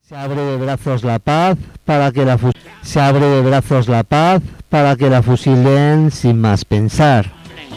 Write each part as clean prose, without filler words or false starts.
Se abre de brazos la paz para que la fusilen sin más pensar.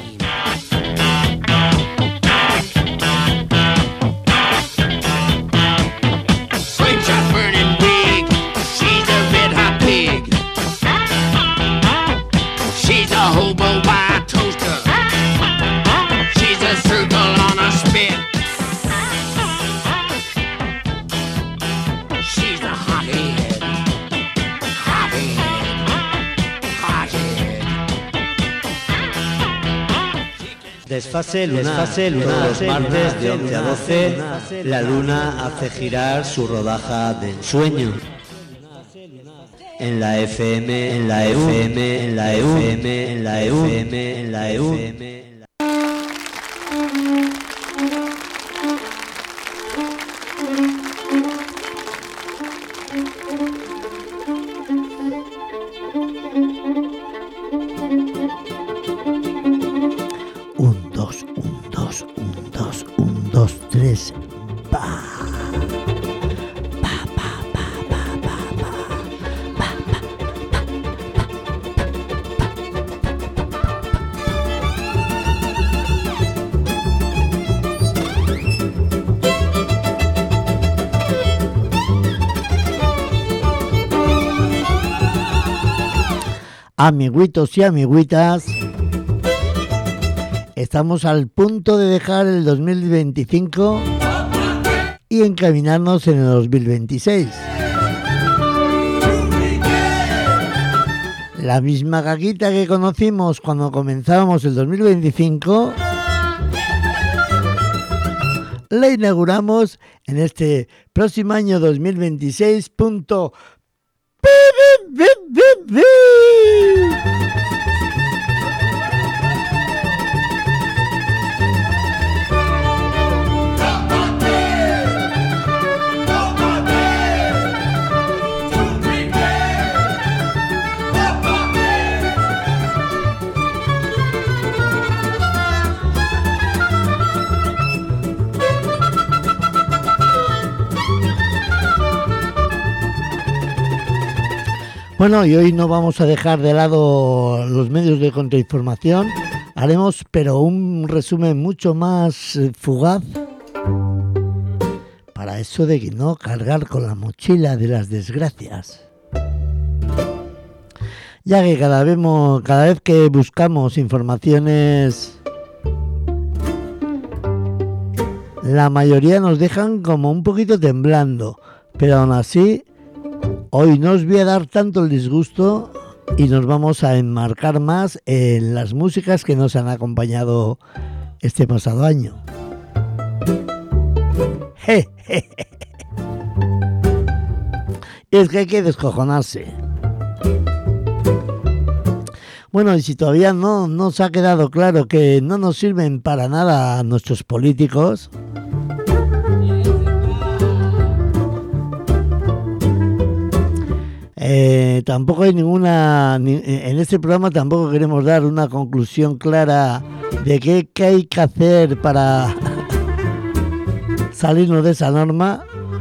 Desfase lunar, los martes de 11 a 12, la luna hace girar su rodaja de ensueño. En la FM, en la FM, en la FM, en la FM, en la FM. Amiguitos y amiguitas, estamos al punto de dejar el 2025 y encaminarnos en el 2026. La misma caquita que conocimos cuando comenzábamos el 2025, la inauguramos en este próximo año 2026. Bueno, y hoy no vamos a dejar de lado los medios de contrainformación. Haremos, pero un resumen mucho más fugaz para eso de no cargar con la mochila de las desgracias. Ya que cada vez que buscamos informaciones, la mayoría nos dejan como un poquito temblando, pero aún así hoy no os voy a dar tanto el disgusto y nos vamos a enmarcar más en las músicas que nos han acompañado este pasado año. Es que hay que descojonarse. Bueno, y si todavía no nos ha quedado claro que no nos sirven para nada nuestros políticos, tampoco hay en este programa tampoco queremos dar una conclusión clara de qué hay que hacer para salirnos de esa norma.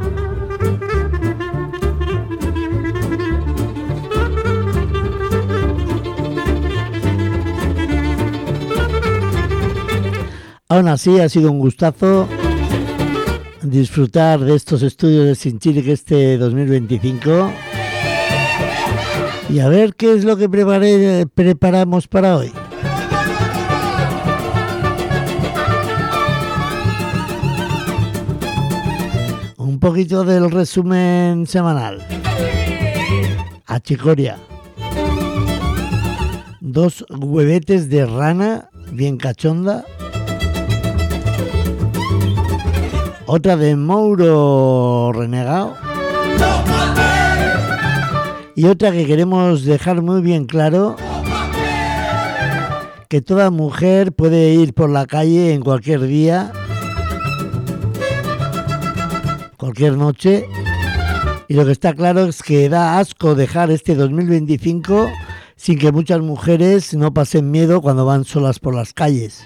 Aún así ha sido un gustazo disfrutar de estos estudios de Sinchilic este 2025. Y a ver qué es lo que preparamos para hoy. Un poquito del resumen semanal. Achicoria. 2 huevetes de rana bien cachonda. Otra de Mouro renegado. Y otra que queremos dejar muy bien claro, que toda mujer puede ir por la calle en cualquier día, cualquier noche, y lo que está claro es que da asco dejar este 2025 sin que muchas mujeres no pasen miedo cuando van solas por las calles.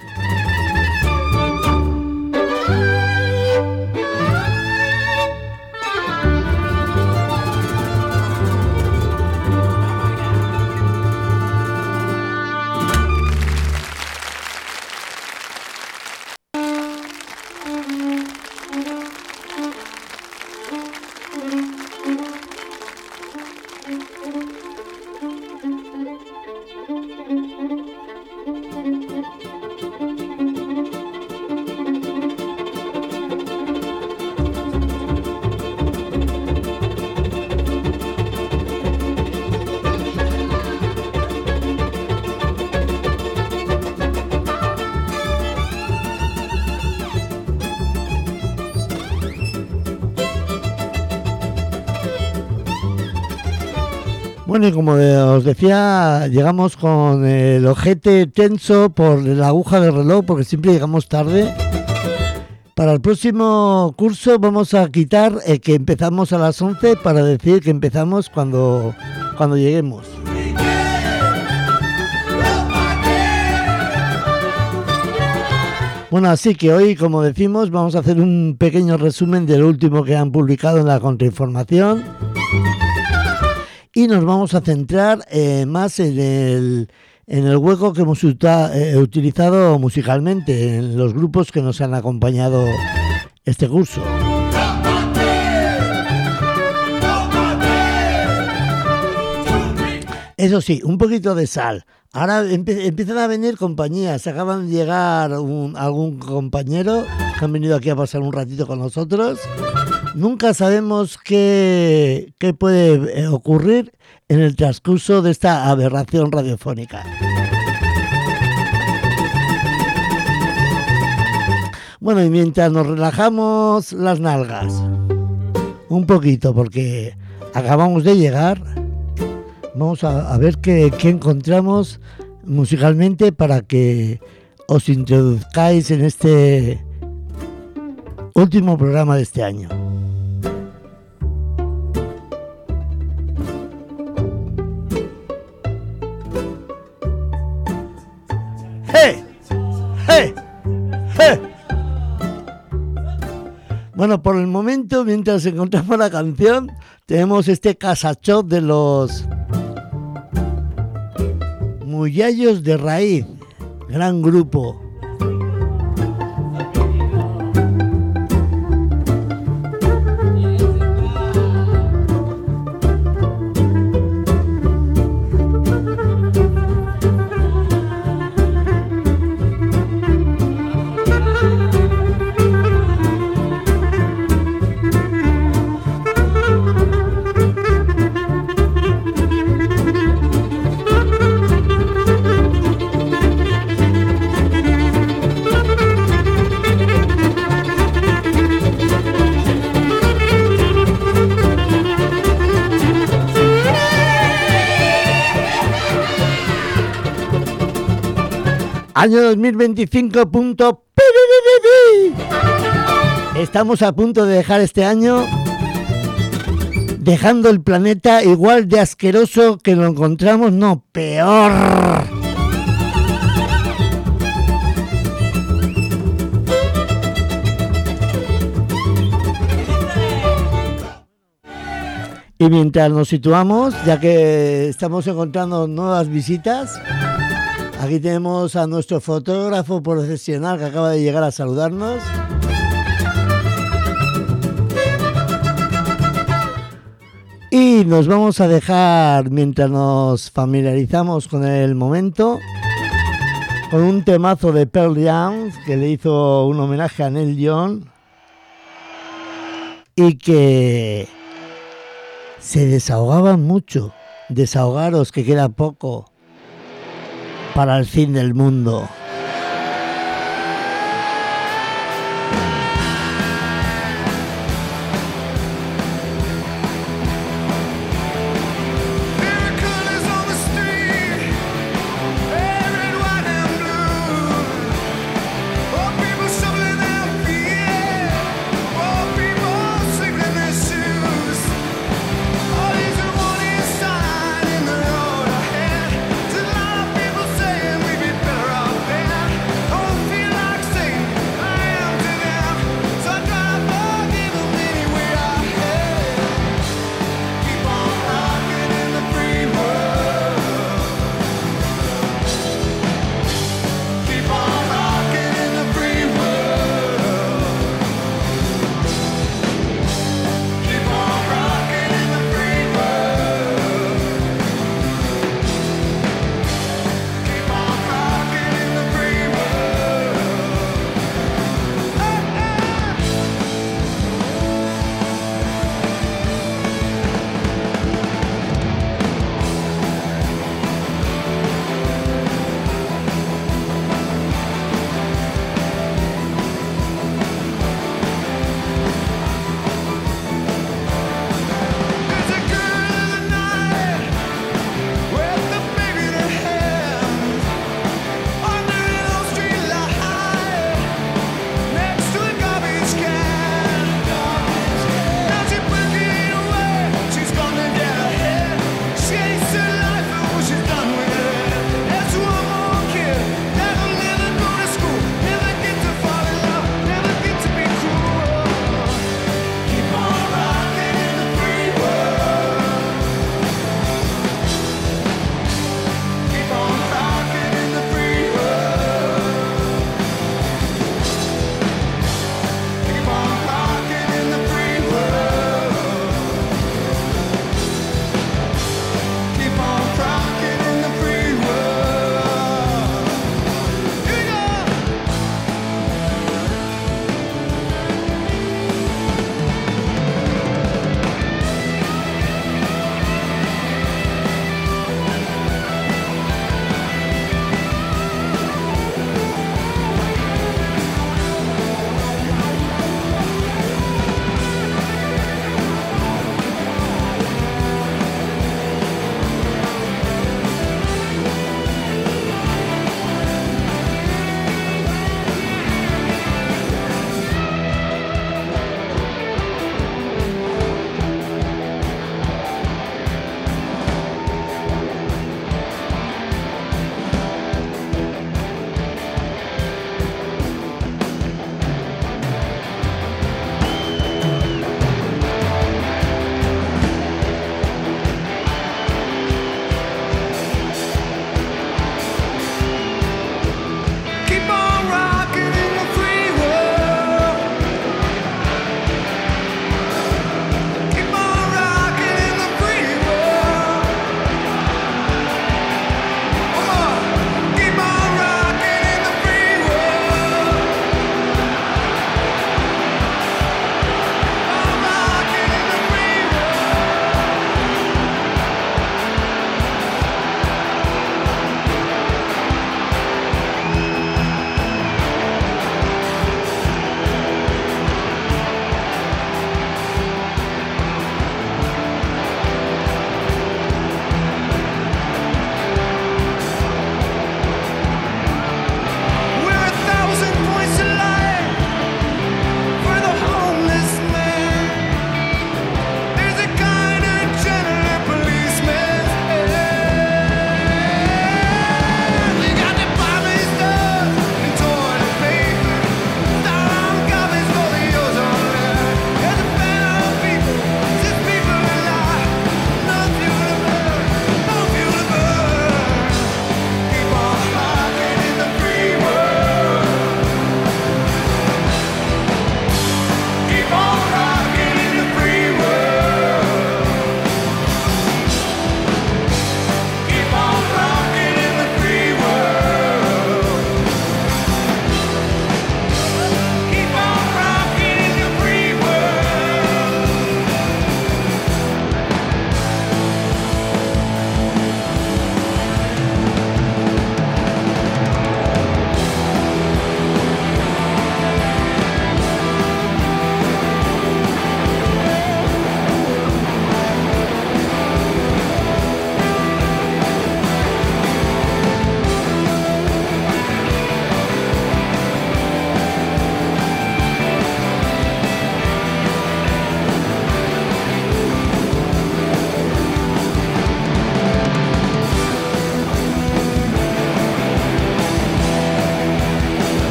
Bueno, y como os decía, llegamos con el ojete tenso por la aguja del reloj, porque siempre llegamos tarde. Para el próximo curso vamos a quitar que empezamos a las 11 para decir que empezamos cuando lleguemos. Bueno, así que hoy, como decimos, vamos a hacer un pequeño resumen de lo último que han publicado en la Contrainformación y nos vamos a centrar más en el hueco que hemos utilizado musicalmente, en los grupos que nos han acompañado este curso. Eso sí, un poquito de sal. Ahora empiezan a venir compañías. Acaban de llegar algún compañero que han venido aquí a pasar un ratito con nosotros. Nunca sabemos qué puede ocurrir en el transcurso de esta aberración radiofónica. Bueno, y mientras nos relajamos las nalgas un poquito, porque acabamos de llegar, vamos a ver qué encontramos musicalmente para que os introduzcáis en este último programa de este año. ¡Hey! ¡Hey! ¡Hey! Bueno, por el momento, mientras encontramos la canción, tenemos este casachot de los Muyallos de Raíz, gran grupo. Año 2025. Estamos a punto de dejar este año dejando el planeta igual de asqueroso que lo encontramos, no, peor. Y mientras nos situamos, ya que estamos encontrando nuevas visitas, aquí tenemos a nuestro fotógrafo profesional que acaba de llegar a saludarnos. Y nos vamos a dejar, mientras nos familiarizamos con el momento, con un temazo de Pearl Jam que le hizo un homenaje a Neil Young y que se desahogaban mucho. Desahogaros, que queda poco para el fin del mundo. Saying we'd be better off.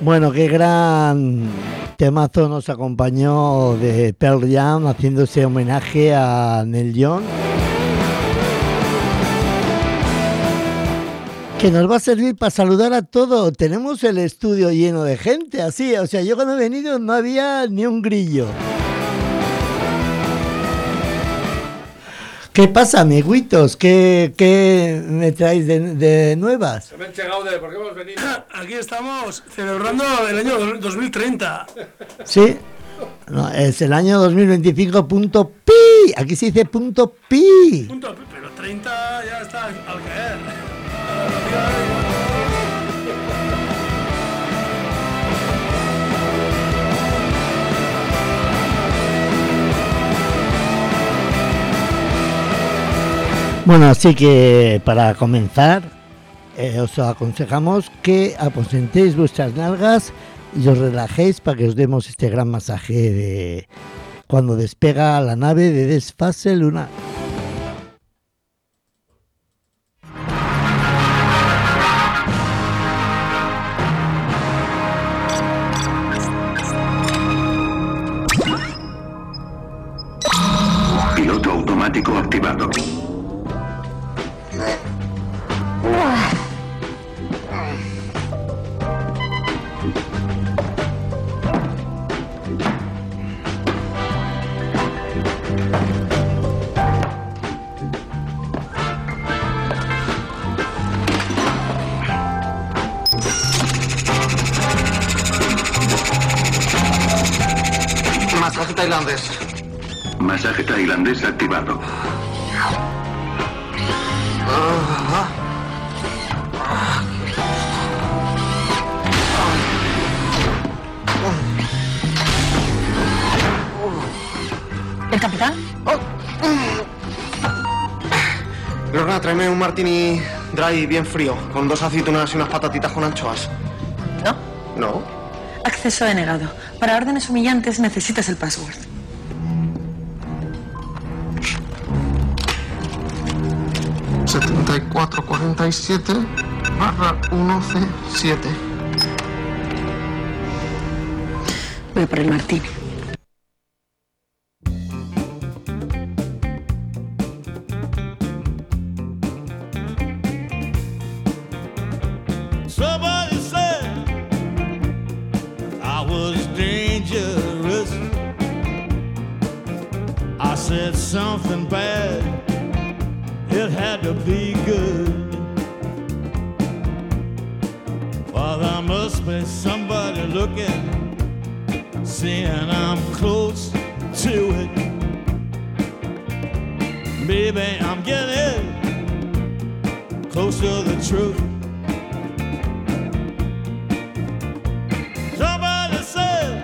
Bueno, qué gran temazo nos acompañó de Pearl Jam haciéndose homenaje a Neil Young, que nos va a servir para saludar a todos. Tenemos el estudio lleno de gente, así, o sea, yo cuando he venido no había ni un grillo. ¿Qué pasa, amiguitos? ¿Qué me traéis de nuevas? Se me han llegado de por qué hemos venido. Aquí estamos celebrando el año 2030. Sí, no, es el año 2025 punto pi. Aquí se dice punto pi. Punto, pero 30 ya está al caer. Bueno, así que para comenzar, os aconsejamos que aposentéis vuestras nalgas y os relajéis para que os demos este gran masaje de cuando despega la nave de Desfase Lunar. Piloto automático activado. Masaje tailandés. Masaje tailandés activado. ¿El capitán? Lorna, tráeme un martini dry bien frío, con 2 aceitunas y unas patatitas con anchoas. No. ¿No? Acceso denegado. Para órdenes humillantes necesitas el password. ...7447/1C7. Voy por el martini. Somebody said I was dangerous. I said something bad. It had to be good. Well, there must be somebody looking, seeing I'm close to it. Maybe I'm getting close to the truth. Somebody said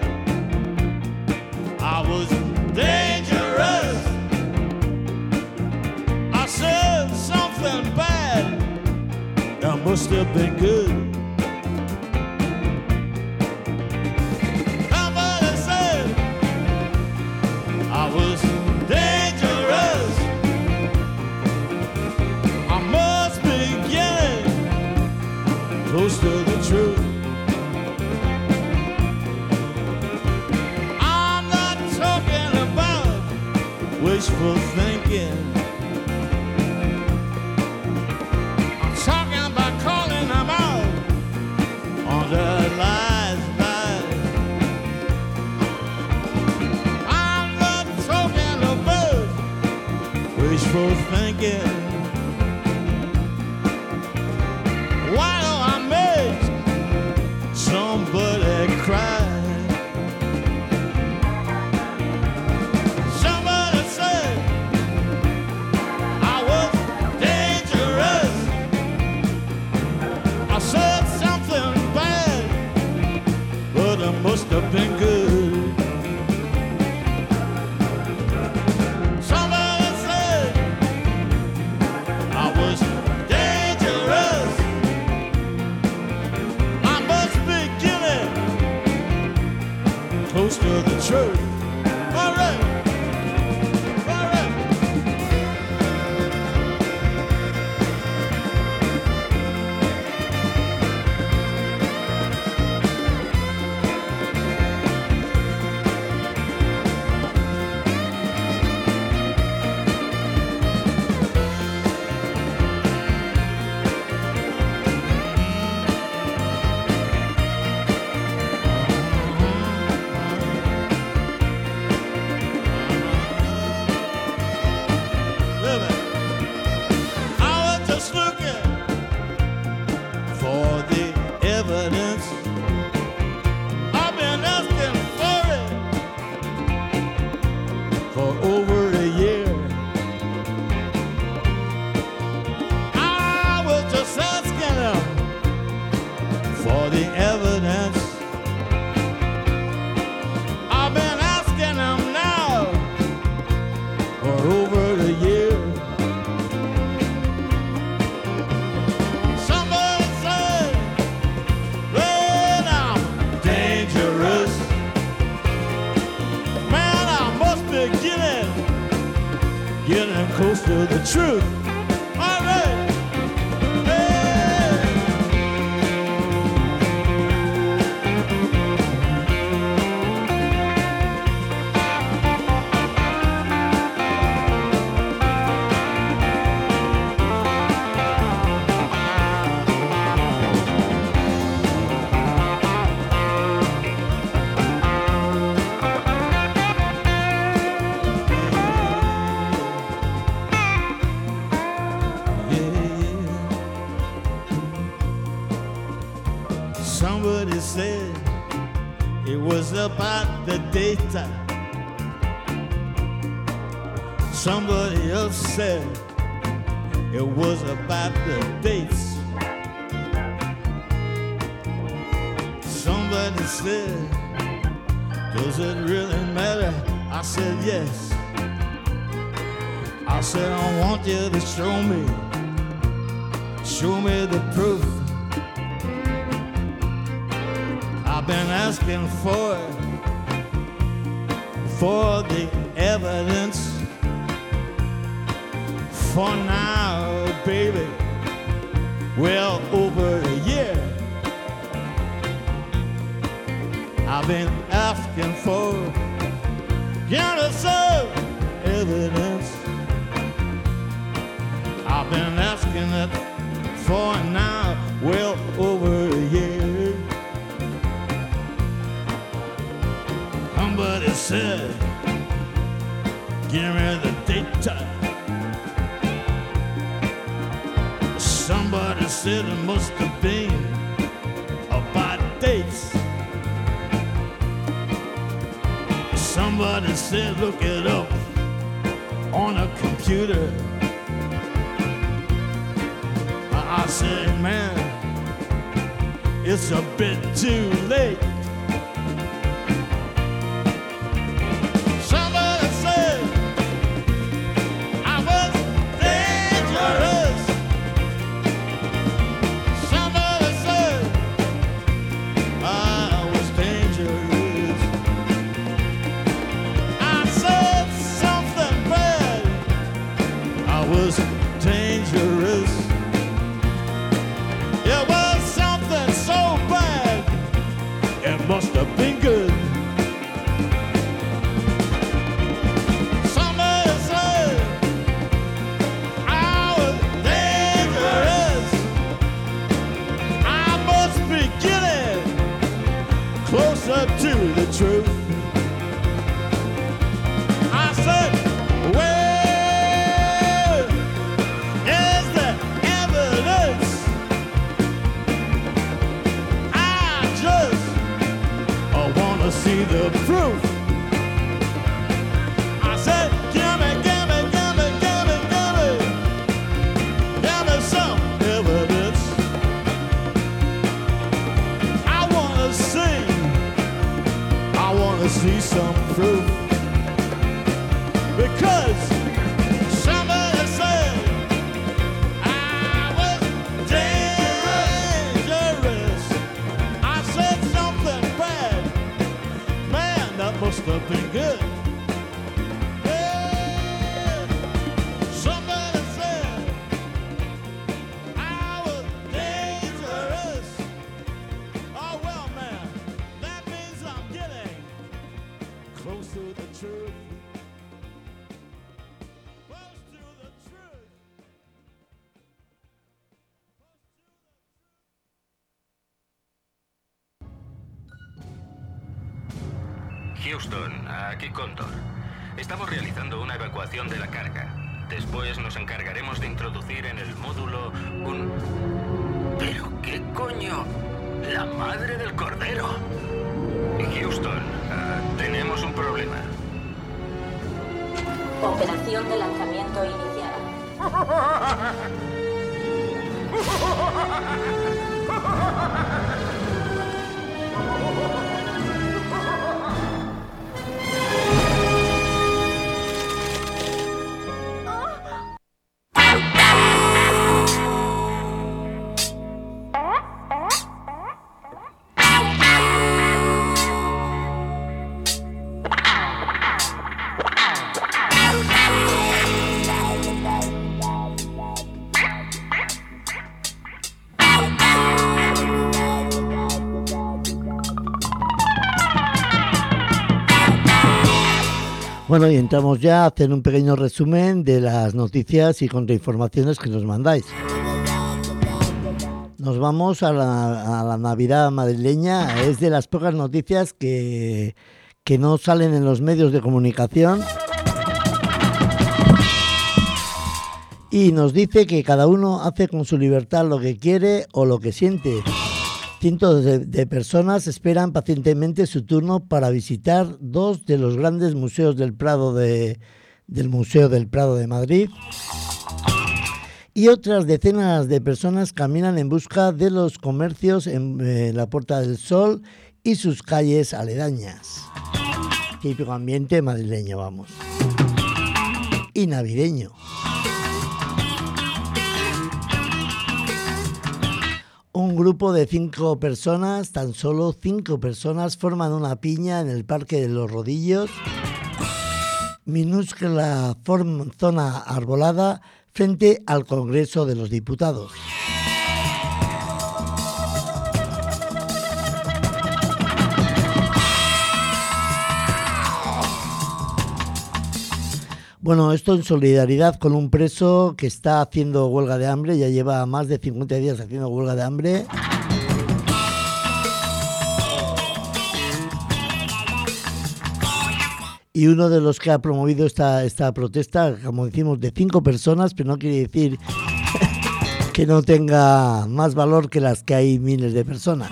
I was dangerous. I said something bad. That must have been good. Somebody said I was dangerous. I must be getting close to the truth. I'm not talking about wishful thinking. I'm talking about calling them out on their lies, lies. I'm not talking about wishful thinking. Why do I make somebody cry? Somebody said I was dangerous. I said something bad, but it must have been good. Somebody said I was dangerous. I must be getting close to the truth. All right. All right. getting close to the truth. All right. Hey. Somebody said it was about the daytime. Somebody else said it was about the dates. Somebody said, does it really matter? I said yes. I said I want you to show me the proof. I've been asking for the evidence for now, baby, well over a year. I've been asking for some evidence. I've been asking it for now, well over a year. Somebody said, give me the date time. Somebody said it must have been about dates. Somebody said look it up on a computer. I said, man, it's a bit too late. Somebody said I was dangerous. Somebody said I was dangerous. I said something bad. I was dangerous. It was something so bad, it must have been good. Somebody said I was dangerous. I must be getting closer to the truth. I said, where is the evidence? I wanna see the proof. I said, give me some evidence. I wanna see some proof. Because somebody said I was dangerous. I said something bad. Man, that must have been good. Yeah. Somebody said I was dangerous. Oh well, man, that means I'm getting close to the truth. Close to the truth. Houston, aquí Cóndor. Estamos realizando una evacuación de la carga. Después nos encargaremos de introducir en el módulo un... ¿Pero qué coño? ¡La madre del cordero! Houston, tenemos un problema. Operación de lanzamiento iniciada. Bueno, y entramos ya a hacer un pequeño resumen de las noticias y contrainformaciones que nos mandáis. Nos vamos a la Navidad madrileña. Es de las pocas noticias que no salen en los medios de comunicación. Y nos dice que cada uno hace con su libertad lo que quiere o lo que siente. Cientos de personas esperan pacientemente su turno para visitar dos de los grandes museos del Museo del Prado de Madrid. Y otras decenas de personas caminan en busca de los comercios en la Puerta del Sol y sus calles aledañas. Típico ambiente madrileño, vamos. Y navideño. Un grupo de 5 personas, tan solo 5 personas, forman una piña en el Parque de los Rodillos, minúscula zona arbolada frente al Congreso de los Diputados. Bueno, esto en solidaridad con un preso que está haciendo huelga de hambre, ya lleva más de 50 días haciendo huelga de hambre. Y uno de los que ha promovido esta protesta, como decimos, de 5 personas, pero no quiere decir que no tenga más valor que las que hay miles de personas.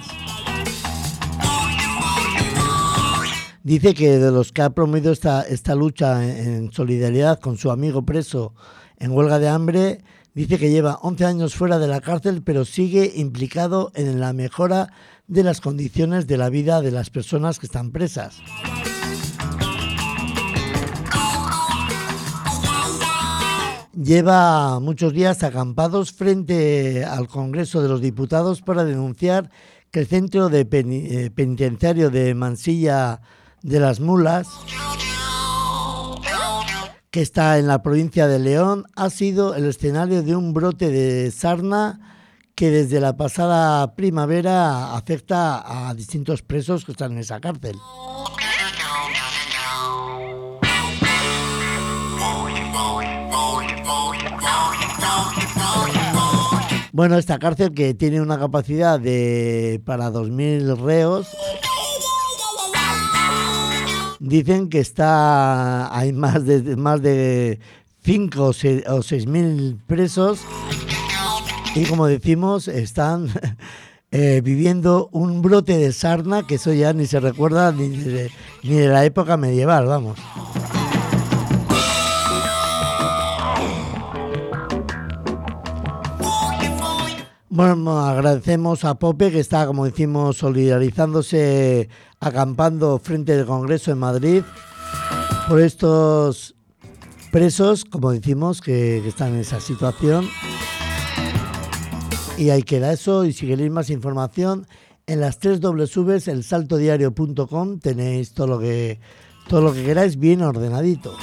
Dice que de los que ha promovido esta lucha en solidaridad con su amigo preso en huelga de hambre, dice que lleva 11 años fuera de la cárcel, pero sigue implicado en la mejora de las condiciones de la vida de las personas que están presas. Lleva muchos días acampados frente al Congreso de los Diputados para denunciar que el centro penitenciario de Mansilla de las Mulas, que está en la provincia de León, ha sido el escenario de un brote de sarna que desde la pasada primavera afecta a distintos presos que están en esa cárcel. Bueno, esta cárcel, que tiene una capacidad para 2.000 reos, dicen que hay más de 5 o 6.000 presos y, como decimos, están viviendo un brote de sarna que eso ya ni se recuerda ni de la época medieval, vamos. Bueno, agradecemos a Pope, que está, como decimos, solidarizándose, acampando frente al Congreso en Madrid, por estos presos, como decimos, que están en esa situación. Y ahí queda eso, y si queréis más información, en las 3 Ws, elsaltodiario.com, tenéis todo lo que queráis bien ordenadito.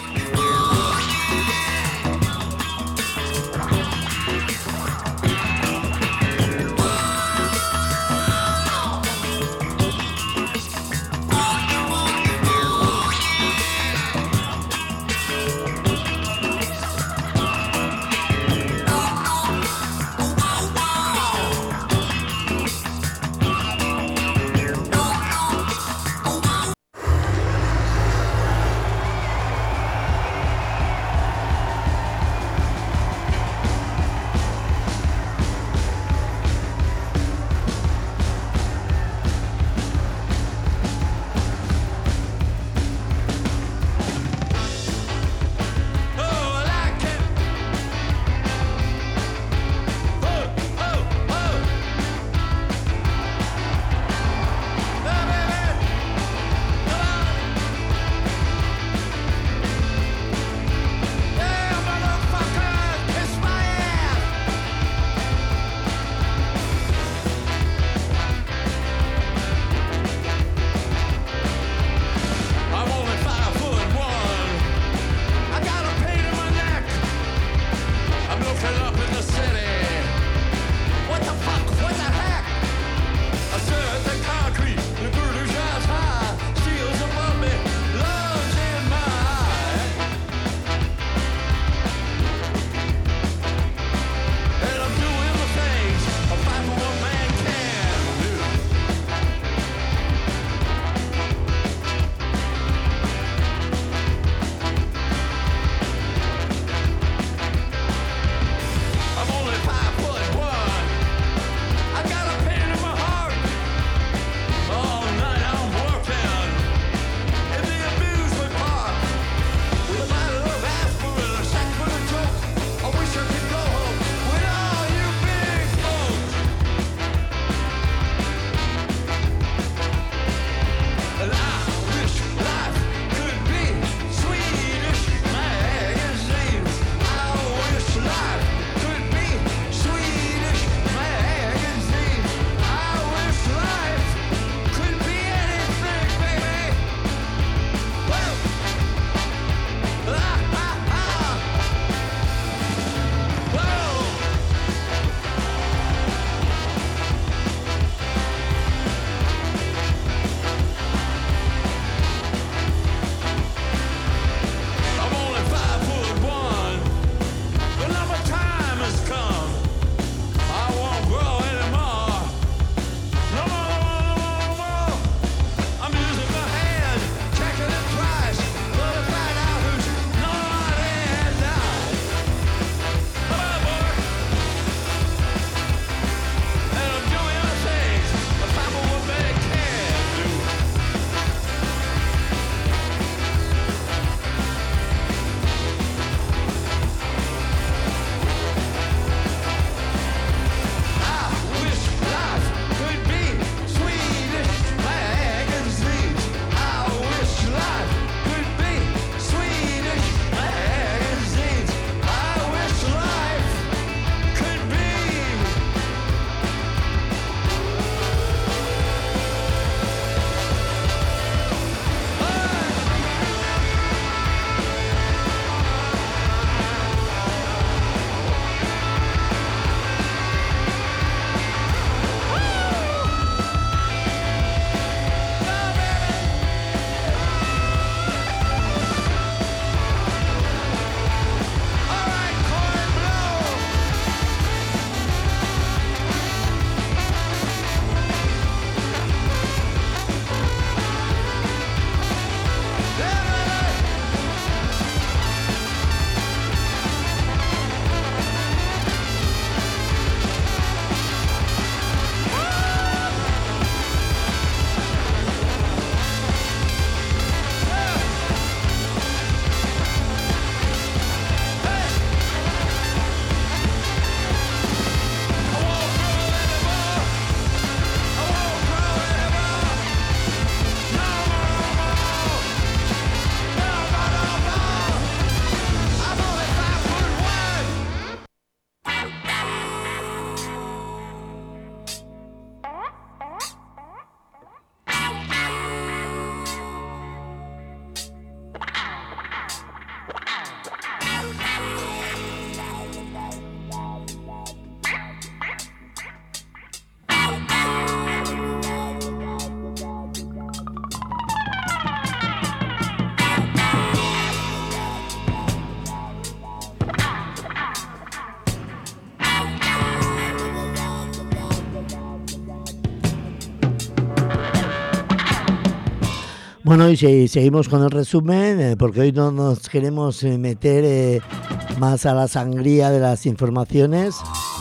Bueno, y seguimos con el resumen, porque hoy no nos queremos meter más a la sangría de las informaciones.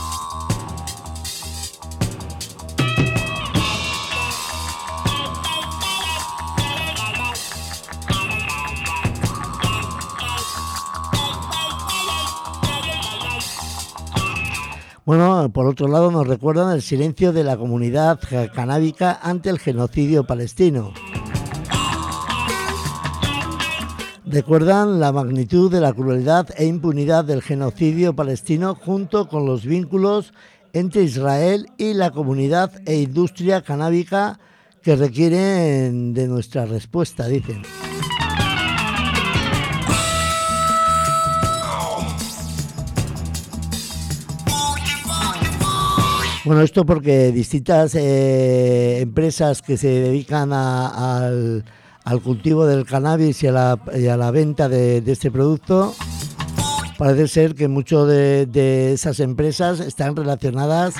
Bueno, por otro lado nos recuerdan el silencio de la comunidad canábica ante el genocidio palestino. Recuerdan la magnitud de la crueldad e impunidad del genocidio palestino junto con los vínculos entre Israel y la comunidad e industria canábica que requieren de nuestra respuesta, dicen. Bueno, esto porque distintas empresas que se dedican al cultivo del cannabis y a la venta de este producto, parece ser que muchas de esas empresas están relacionadas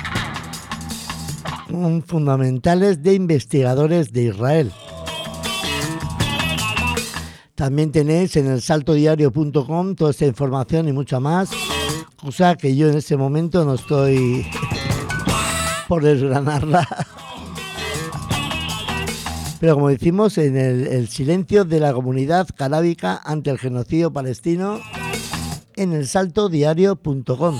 con fundamentales de investigadores de Israel. También tenéis en el saltodiario.com toda esta información y mucha más, cosa que yo en este momento no estoy por desgranarla. Pero como decimos, en el silencio de la comunidad canábica ante el genocidio palestino en el saltodiario.com.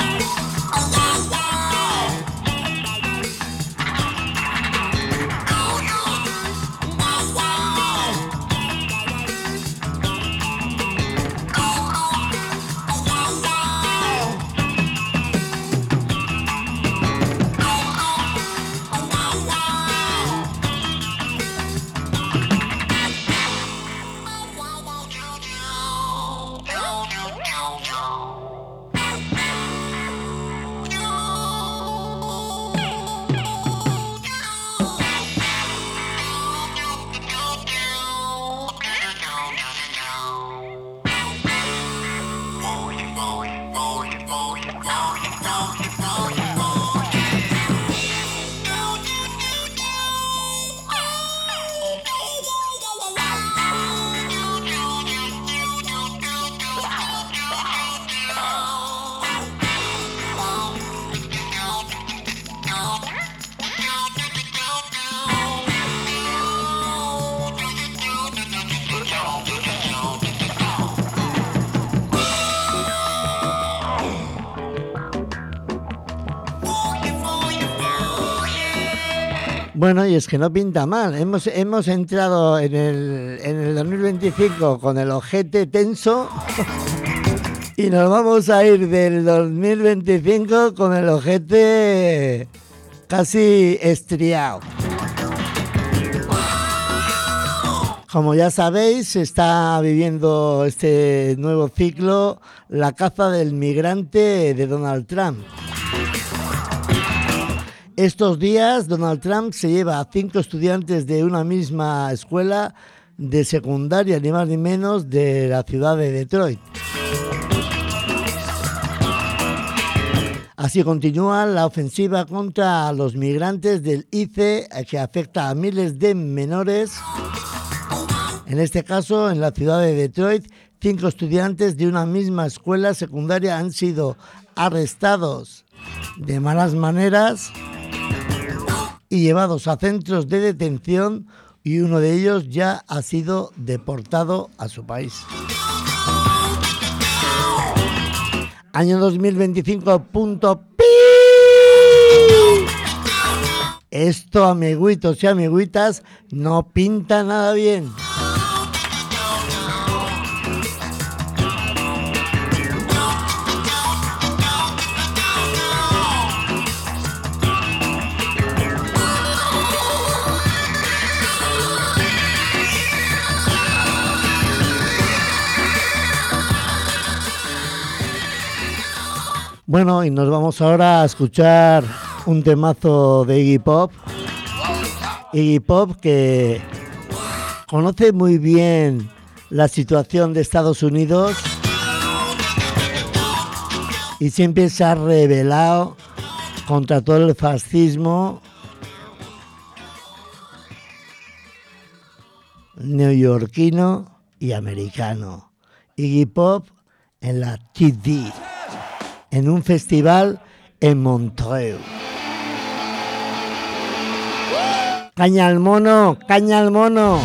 Bueno, y es que no pinta mal. Hemos entrado en el 2025 con el ojete tenso y nos vamos a ir del 2025 con el ojete casi estriado. Como ya sabéis, se está viviendo este nuevo ciclo, la caza del migrante de Donald Trump. Estos días, Donald Trump se lleva a 5 estudiantes de una misma escuela de secundaria, ni más ni menos, de la ciudad de Detroit. Así continúa la ofensiva contra los migrantes del ICE, que afecta a miles de menores. En este caso, en la ciudad de Detroit, 5 estudiantes de una misma escuela secundaria han sido arrestados de malas maneras y llevados a centros de detención, y uno de ellos ya ha sido deportado a su país. Año 2025. Esto, amiguitos y amiguitas, no pinta nada bien. Bueno, y nos vamos ahora a escuchar un temazo de Iggy Pop. Iggy Pop, que conoce muy bien la situación de Estados Unidos y siempre se ha rebelado contra todo el fascismo. neoyorquino y americano. Iggy Pop en la TD, en un festival en Montreux. ¡Caña al mono! ¡Caña al mono!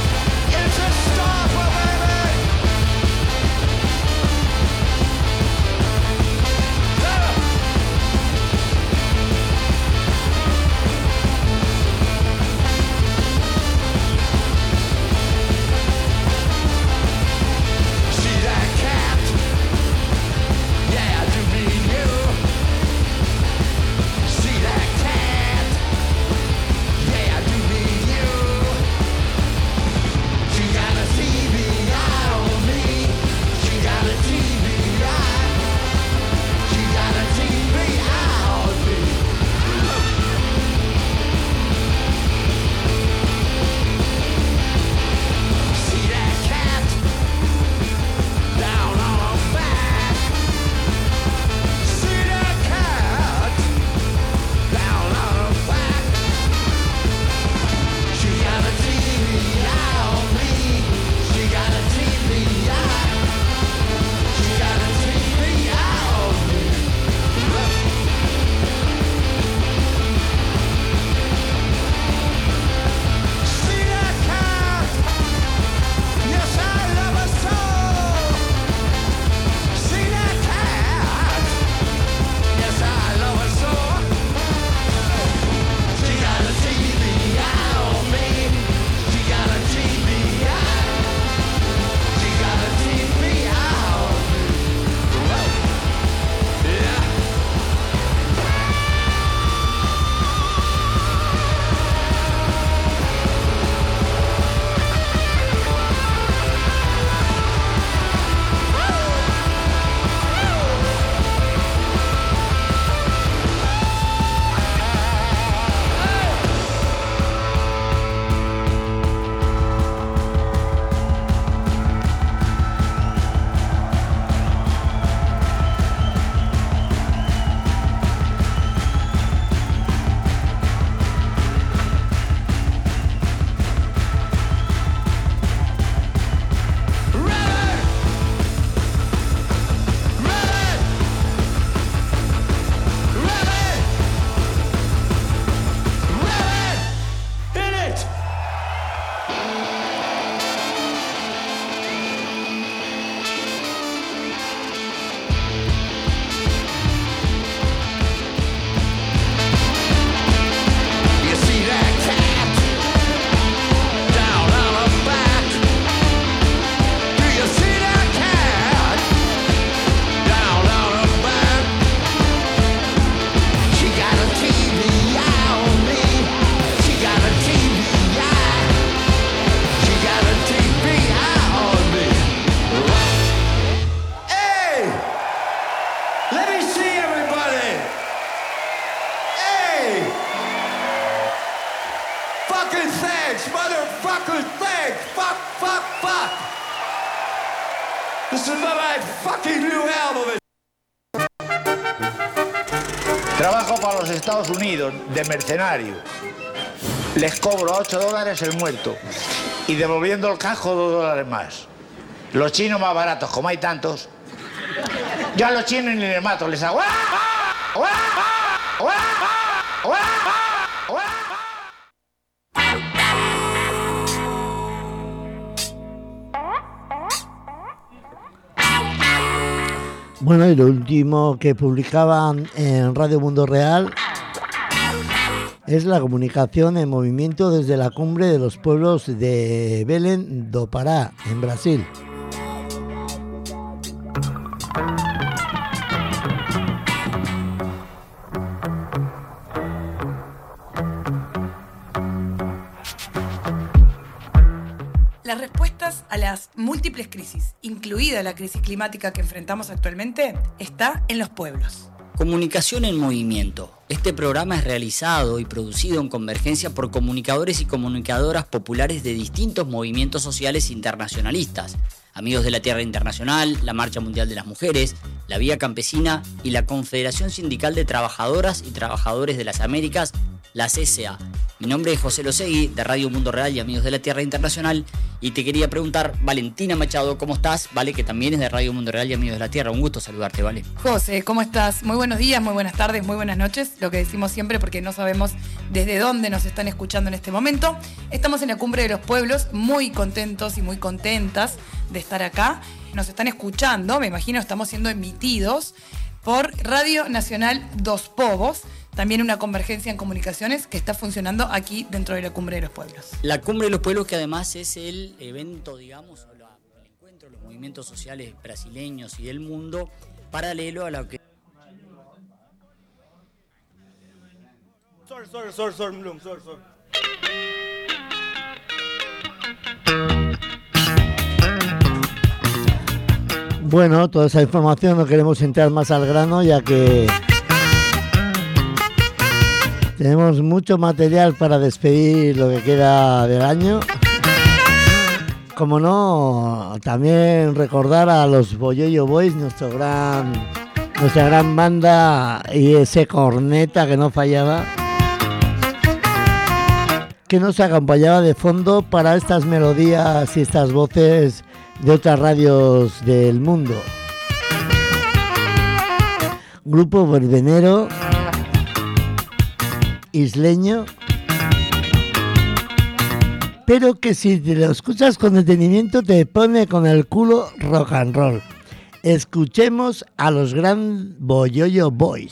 Trabajo para los Estados Unidos de mercenario. Les cobro $8 el muerto y devolviendo el cajo $2 más. Los chinos más baratos, como hay tantos, yo a los chinos ni les mato, les hago... Bueno, y lo último que publicaban en Radio Mundo Real es la comunicación en movimiento desde la cumbre de los pueblos de Belém do Pará, en Brasil. Las respuestas a las múltiples crisis, incluida la crisis climática que enfrentamos actualmente, está en los pueblos. Comunicación en Movimiento. Este programa es realizado y producido en convergencia por comunicadores y comunicadoras populares de distintos movimientos sociales internacionalistas, Amigos de la Tierra Internacional, la Marcha Mundial de las Mujeres, la Vía Campesina y la Confederación Sindical de Trabajadoras y Trabajadores de las Américas, la CSA, Mi nombre es José Losegui, de Radio Mundo Real y Amigos de la Tierra Internacional, y te quería preguntar, Valentina Machado, ¿cómo estás? Vale, que también es de Radio Mundo Real y Amigos de la Tierra. Un gusto saludarte, Vale. José, ¿cómo estás? Muy buenos días, muy buenas tardes, muy buenas noches. Lo que decimos siempre porque no sabemos desde dónde nos están escuchando en este momento. Estamos en la Cumbre de los Pueblos, muy contentos y muy contentas de estar acá. Nos están escuchando, me imagino, estamos siendo emitidos por Radio Nacional Dos Povos, también una convergencia en comunicaciones que está funcionando aquí dentro de la Cumbre de los Pueblos. La Cumbre de los Pueblos, que además es el evento, digamos, el encuentro de los movimientos sociales brasileños y del mundo, paralelo a lo que... Sorry. Bueno, toda esa información no queremos entrar más al grano, ya que tenemos mucho material para despedir lo que queda del año. Como no, también recordar a los Boyoyo Boys, nuestra gran banda, y ese corneta que no fallaba, que nos acompañaba de fondo para estas melodías y estas voces de otras radios del mundo. Grupo verbenero isleño, pero que si te lo escuchas con detenimiento te pone con el culo rock and roll. Escuchemos a los Gran Boyoyo Boys.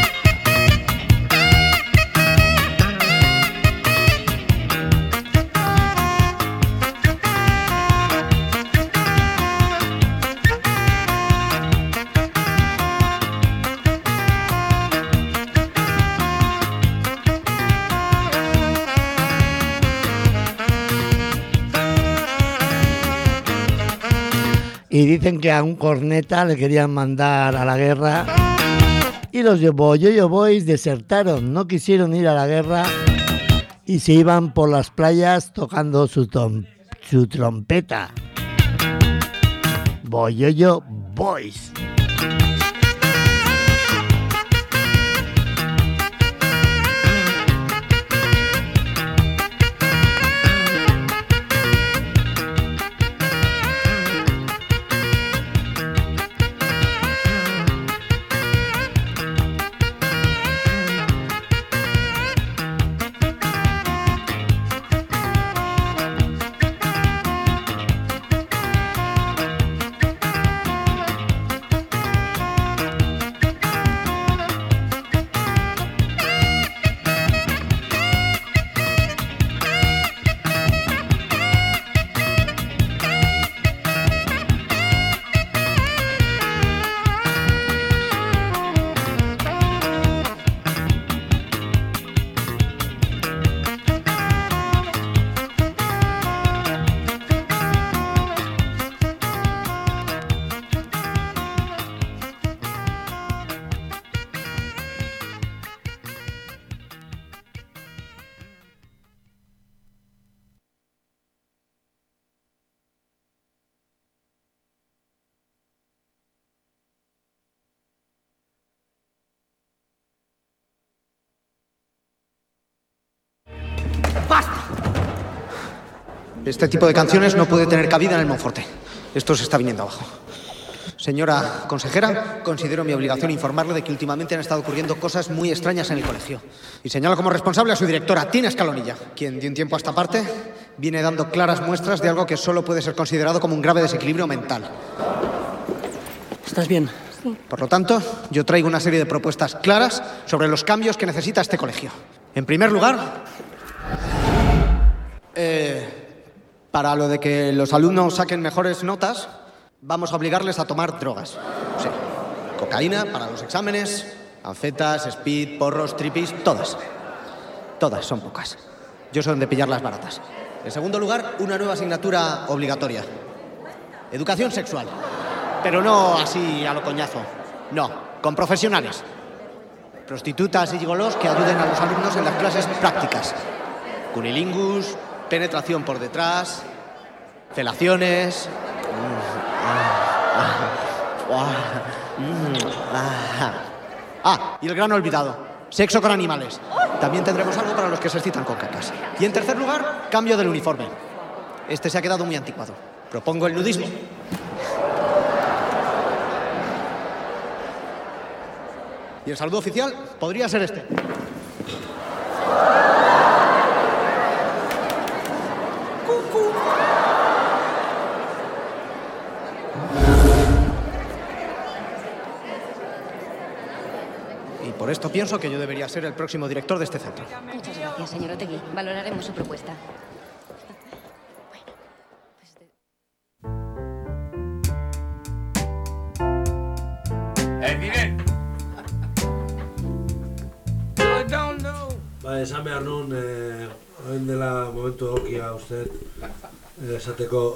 Y dicen que a un corneta le querían mandar a la guerra y los Boyoyo Boys desertaron, no quisieron ir a la guerra y se iban por las playas tocando su trompeta. Boyoyo Boys. Este tipo de canciones no puede tener cabida en el Monforte. Esto se está viniendo abajo. Señora consejera, considero mi obligación informarle de que últimamente han estado ocurriendo cosas muy extrañas en el colegio. Y señalo como responsable a su directora, Tina Escalonilla, quien de un tiempo a esta parte viene dando claras muestras de algo que solo puede ser considerado como un grave desequilibrio mental. ¿Estás bien? Sí. Por lo tanto, yo traigo una serie de propuestas claras sobre los cambios que necesita este colegio. En primer lugar, para lo de que los alumnos saquen mejores notas, vamos a obligarles a tomar drogas. Sí. Cocaína para los exámenes, anfetas, speed, porros, tripis, todas. Todas, son pocas. Yo sé dónde pillar las baratas. En segundo lugar, una nueva asignatura obligatoria. Educación sexual. Pero no así a lo coñazo. No, con profesionales. Prostitutas y gigolos que ayuden a los alumnos en las clases prácticas. Cunilingus, penetración por detrás, felaciones. Ah, y el gran olvidado. Sexo con animales. También tendremos algo para los que se excitan con cacas. Y en tercer lugar, cambio del uniforme. Este se ha quedado muy anticuado. Propongo el nudismo. Y el saludo oficial podría ser este. Y por esto pienso que yo debería ser el próximo director de este centro. Muchas gracias, señor Otegui. Valoraremos su propuesta. Esan behar nun, orain dela momentu egokia uste, esateko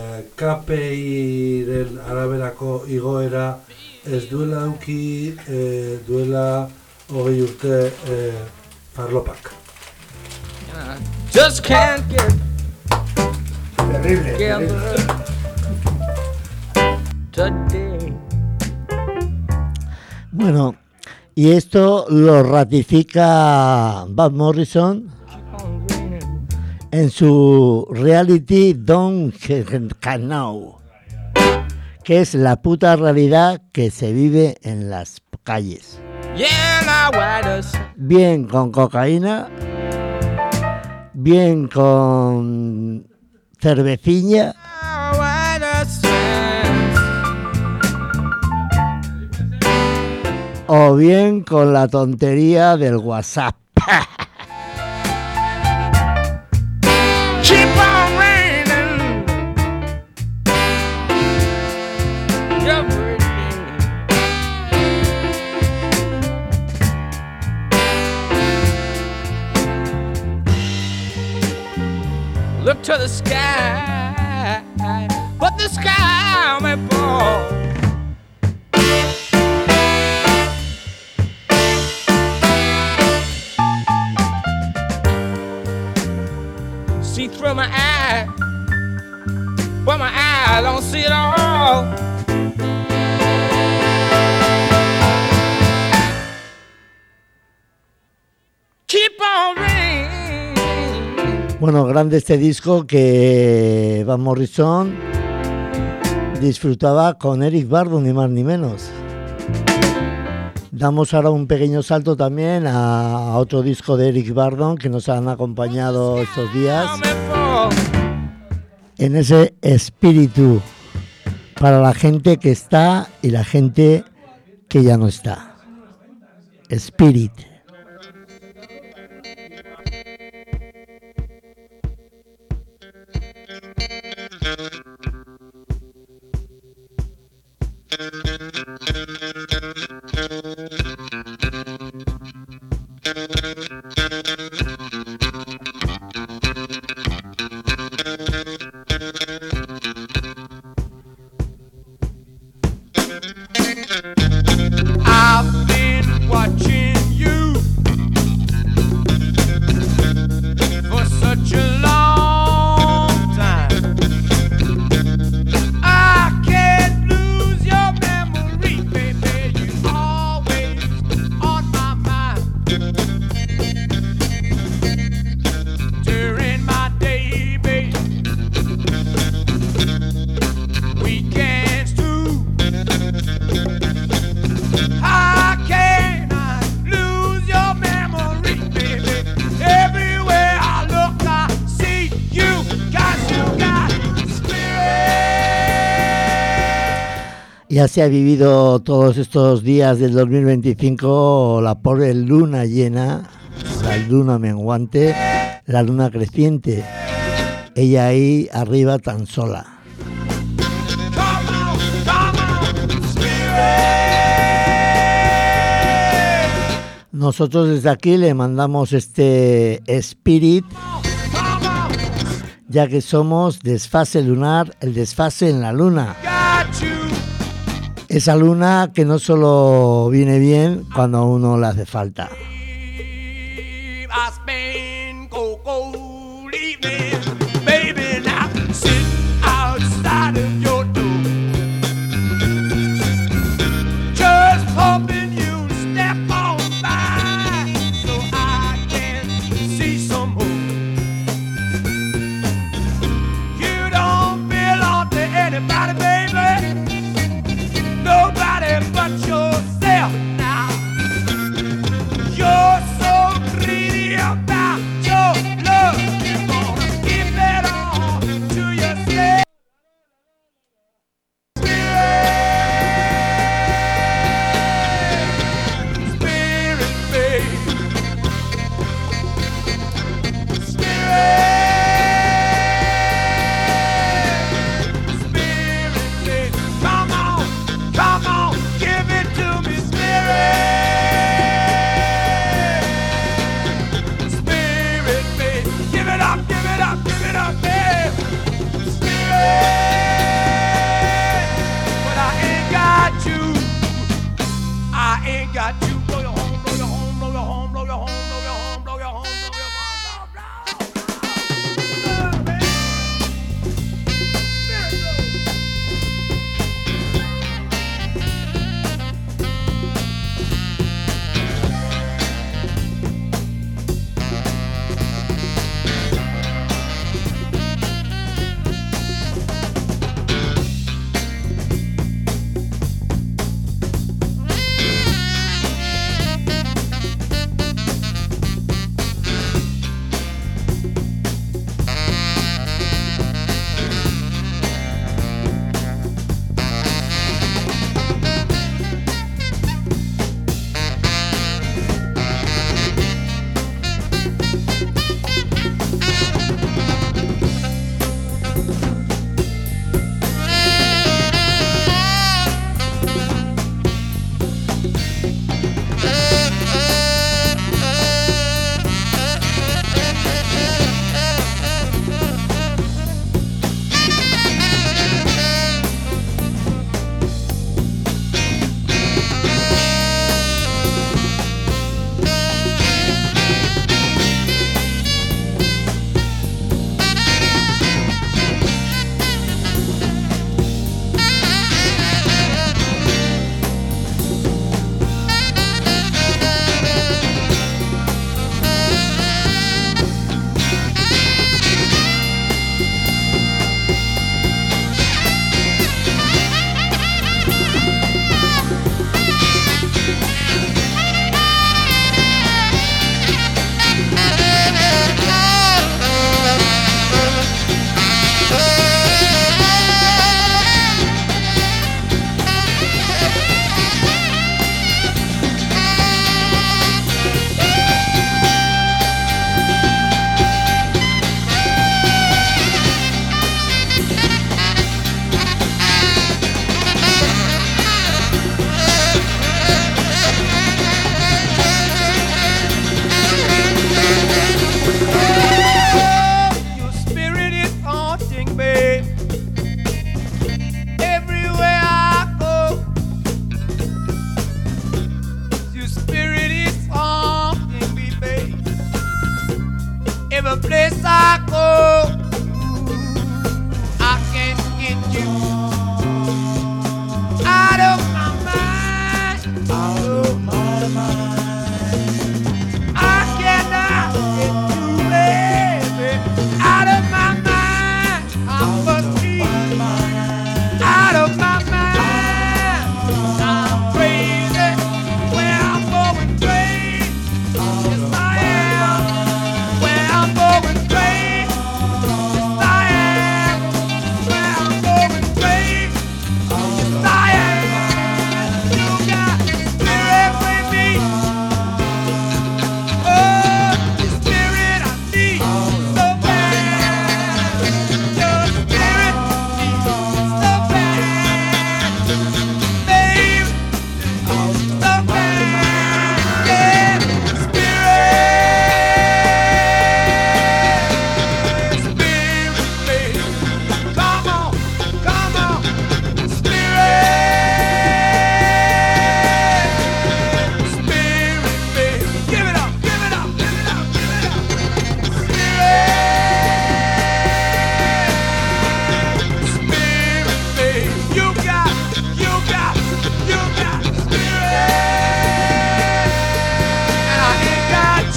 KPIren araberako igoera ez duela eduki duela 20 urte farlopak. Just can't get Terrible. today. Bueno, y esto lo ratifica Van Morrison en su reality Don't Know, que es la puta realidad que se vive en las calles. Bien con cocaína, bien con cerveciña, o bien con la tontería del WhatsApp. Keep on raining. Every day. Look to the sky, but the sky may fall. See through my eye, but my eye don't see it all. Keep on ringing. Bueno, grande este disco que Van Morrison disfrutaba con Eric Burdon, ni más ni menos. Damos ahora un pequeño salto también a otro disco de Eric Burdon que nos han acompañado estos días en ese espíritu para la gente que está y la gente que ya no está. Spirit. I've been watching you for such a long time. I can't lose your memory, baby. You're always on my mind. During my day, baby. Weekends too. How can I lose your memory, baby? Everywhere I look, I see you, 'cause you got spirit. Ya se ha vivido todos estos días del 2025 la pobre luna llena, la luna menguante, la luna creciente. Ella ahí arriba tan sola. Nosotros desde aquí le mandamos este Spirit, ya que somos Desfase Lunar, el desfase en la luna. Esa luna que no solo viene bien cuando a uno le hace falta. I spend cold evening, baby, now sitting outside of your door, just hoping you step on by so I can got you. Blow your horn, blow your horn, blow your horn, blow your horn, blow your horn, blow your horn, blow your horn, every place I go, I can't get you out of my mind, out of my mind. I cannot get you, baby, out of my mind. I must be out of my mind. I'm crazy where I'm going crazy. Yes, I am. Where I'm going crazy. Yes, I am. Where I'm going crazy. Yes, I am. You got spirit with me. Oh, the spirit I need so bad. Your spirit needs so bad. Baby, so bad. Yeah, spirit, baby. Come on, spirit, baby. Give it up, give it up, give it up, give it up. Spirit, baby. You got spirit. And I ain't got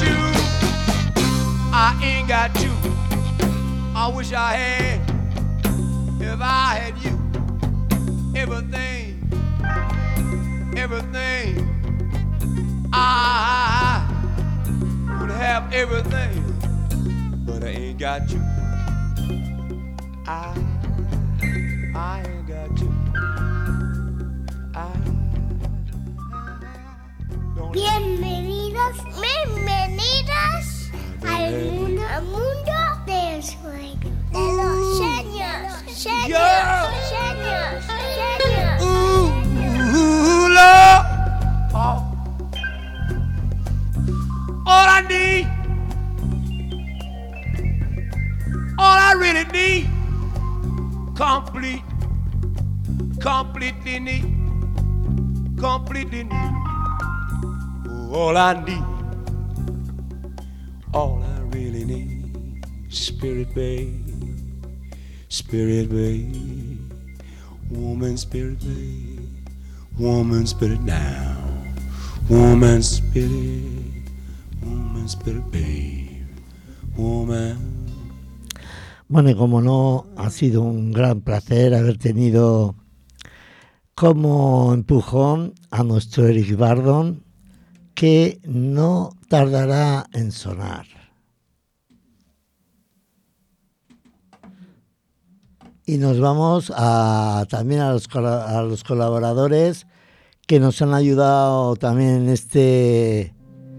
you. I wish I had. If I had you, everything, I would have everything, but I ain't got you. I ain't got you. Bienvenidos al mundo del sueño. De los sueños. Ooh, Lord. All I need, all I really need, completely need all I need, all I really need. Spirit babe, spirit babe, woman spirit babe, woman spirit now, woman spirit babe, woman. Bueno, y como no, ha sido un gran placer haber tenido como empujón a nuestro Eric Burdon, que no tardará en sonar. Y nos vamos también a los colaboradores que nos han ayudado también en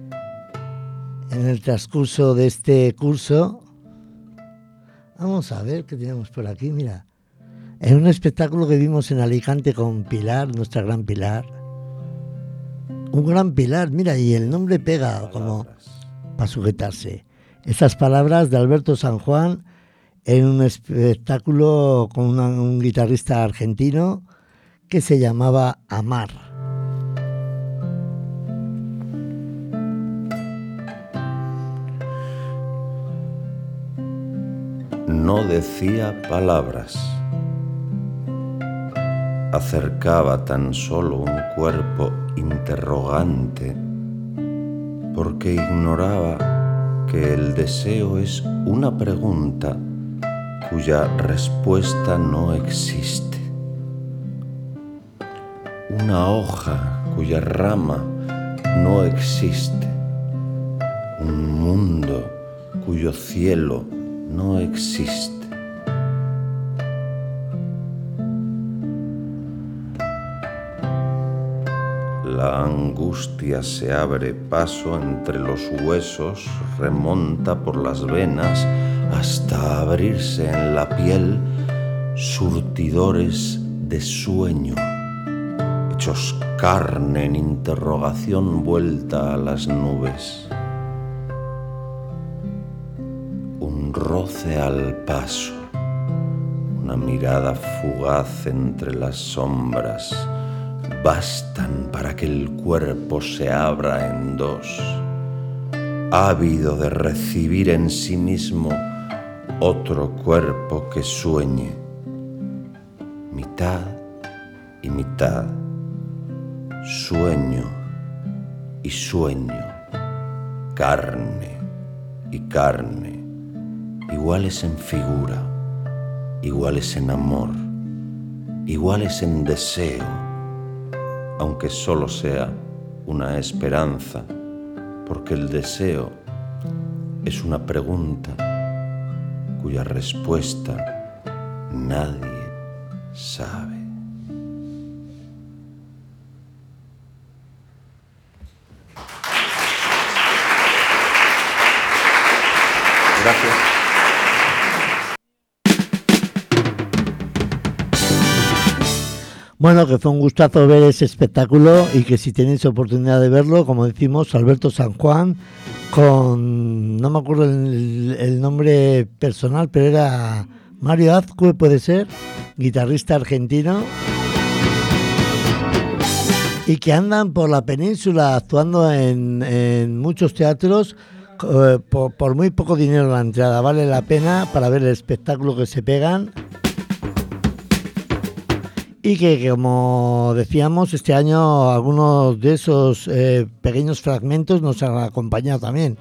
el transcurso de este curso. Vamos a ver qué tenemos por aquí, mira. En un espectáculo que vimos en Alicante con Pilar, nuestra gran Pilar. Un gran Pilar, mira, y el nombre pega como para sujetarse. Estas palabras de Alberto San Juan en un espectáculo con un guitarrista argentino que se llamaba Amar. No decía palabras, acercaba tan solo un cuerpo interrogante, porque ignoraba que el deseo es una pregunta cuya respuesta no existe, una hoja cuya rama no existe, un mundo cuyo cielo no existe. La angustia se abre paso entre los huesos, remonta por las venas hasta abrirse en la piel surtidores de sueño, hechos carne en interrogación vuelta a las nubes. Un roce al paso, una mirada fugaz entre las sombras, bastan para que el cuerpo se abra en dos, ávido de recibir en sí mismo otro cuerpo que sueñe, mitad y mitad, sueño y sueño, carne y carne, iguales en figura, iguales en amor, iguales en deseo, aunque solo sea una esperanza, porque el deseo es una pregunta cuya respuesta nadie sabe. Gracias. Bueno, que fue un gustazo ver ese espectáculo y que si tenéis oportunidad de verlo, como decimos, Alberto San Juan, con, no me acuerdo el nombre personal, pero era Mario Azcue, puede ser, guitarrista argentino, y que andan por la península actuando en muchos teatros por muy poco dinero la entrada. Vale la pena para ver el espectáculo que se pegan. Y que, como decíamos, este año algunos de esos pequeños fragmentos nos han acompañado también.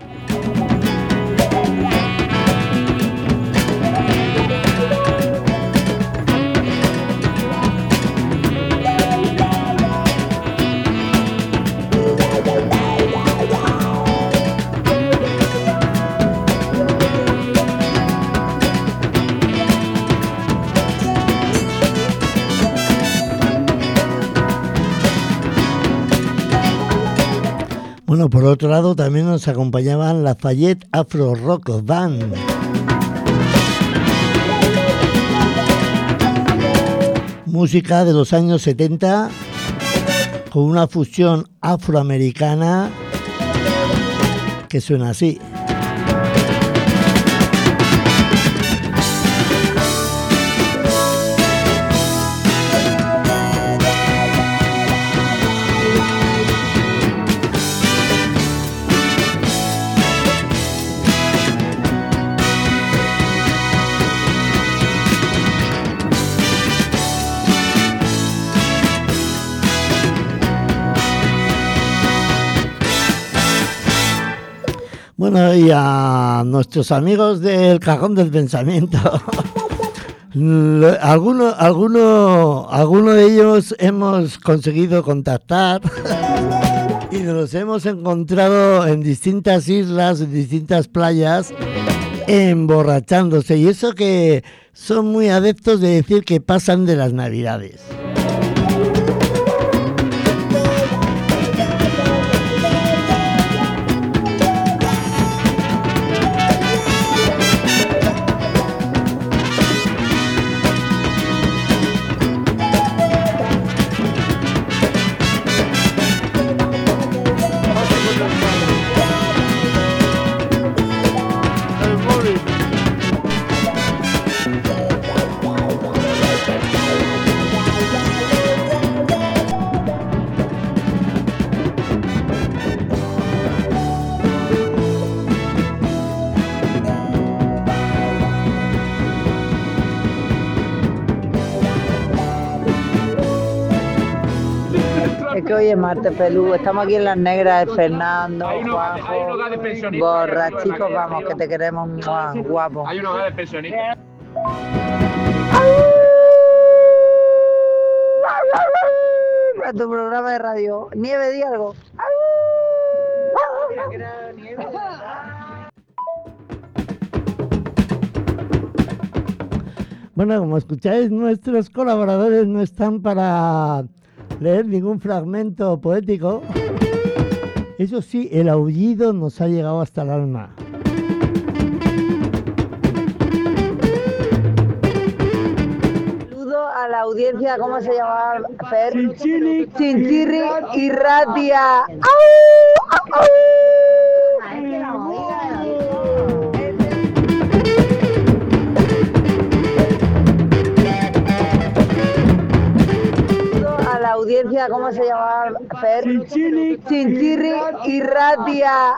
Bueno, por otro lado también nos acompañaban la Lafayette Afro Rock Band. Música de los años 70 con una fusión afroamericana que suena así. Bueno, y a nuestros amigos del Cajón del Pensamiento, alguno de ellos hemos conseguido contactar y nos los hemos encontrado en distintas islas, en distintas playas, emborrachándose. Y eso que son muy adeptos de decir que pasan de las Navidades. Es que hoy es martes, Pelú. Estamos aquí en Las Negras, el Fernando, Juanjo, borrachicos, vamos, que te queremos, guapo. Hay un hogar de pensionistas. A tu programa de radio. Nieve, di algo. Bueno, como escucháis, nuestros colaboradores no están para leer ningún fragmento poético. Eso sí, el aullido nos ha llegado hasta el alma. Saludo a la audiencia, ¿cómo se llama? Fer. Chinchirri y Ratia. A la audiencia, ¿cómo se llama? Fer. Chinchirri y Ratia.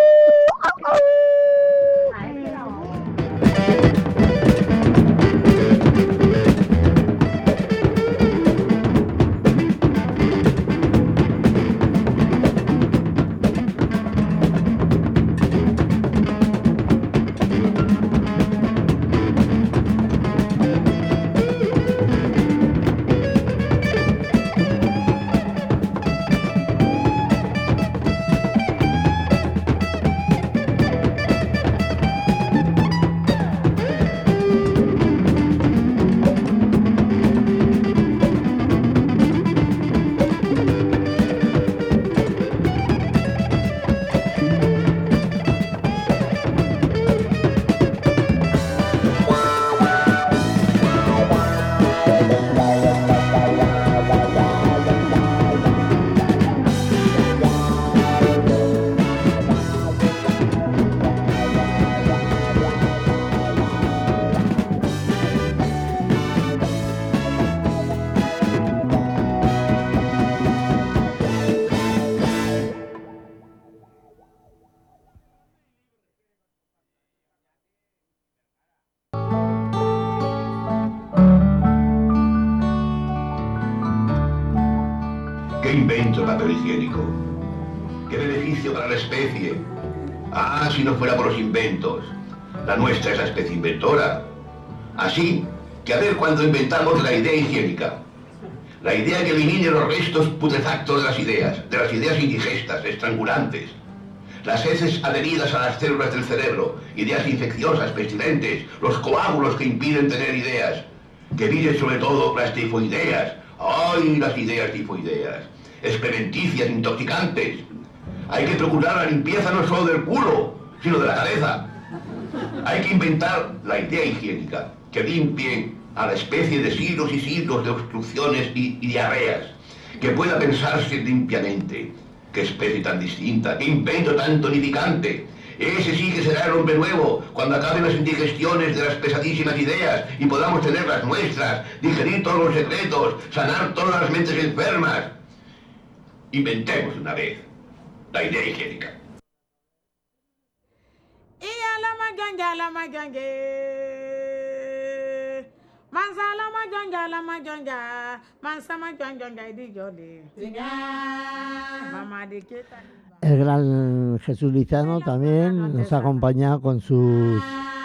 ¿Qué invento el papel higiénico? ¿Qué beneficio para la especie? Ah, si no fuera por los inventos. La nuestra es la especie inventora. Así que a ver cuando inventamos la idea higiénica. La idea que elimine los restos putrefactos de las ideas indigestas, estrangulantes. Las heces adheridas a las células del cerebro, ideas infecciosas, pestilentes, los coágulos que impiden tener ideas. Que viven sobre todo las tifoideas. ¡Ay, las ideas tifoideas! Experimenticia, intoxicantes. Hay que procurar la limpieza no solo del culo, sino de la cabeza. Hay que inventar la idea higiénica, que limpie a la especie de siglos y siglos de obstrucciones y diarreas, que pueda pensarse limpiamente. ¡Qué especie tan distinta! ¡Qué invento tan tonificante! Ese sí que será el hombre nuevo, cuando acaben las indigestiones de las pesadísimas ideas y podamos tener las nuestras, digerir todos los secretos, sanar todas las mentes enfermas. Inventemos una vez la idea higiénica. Mama de El gran Jesús Lizano también nos ha acompañado con sus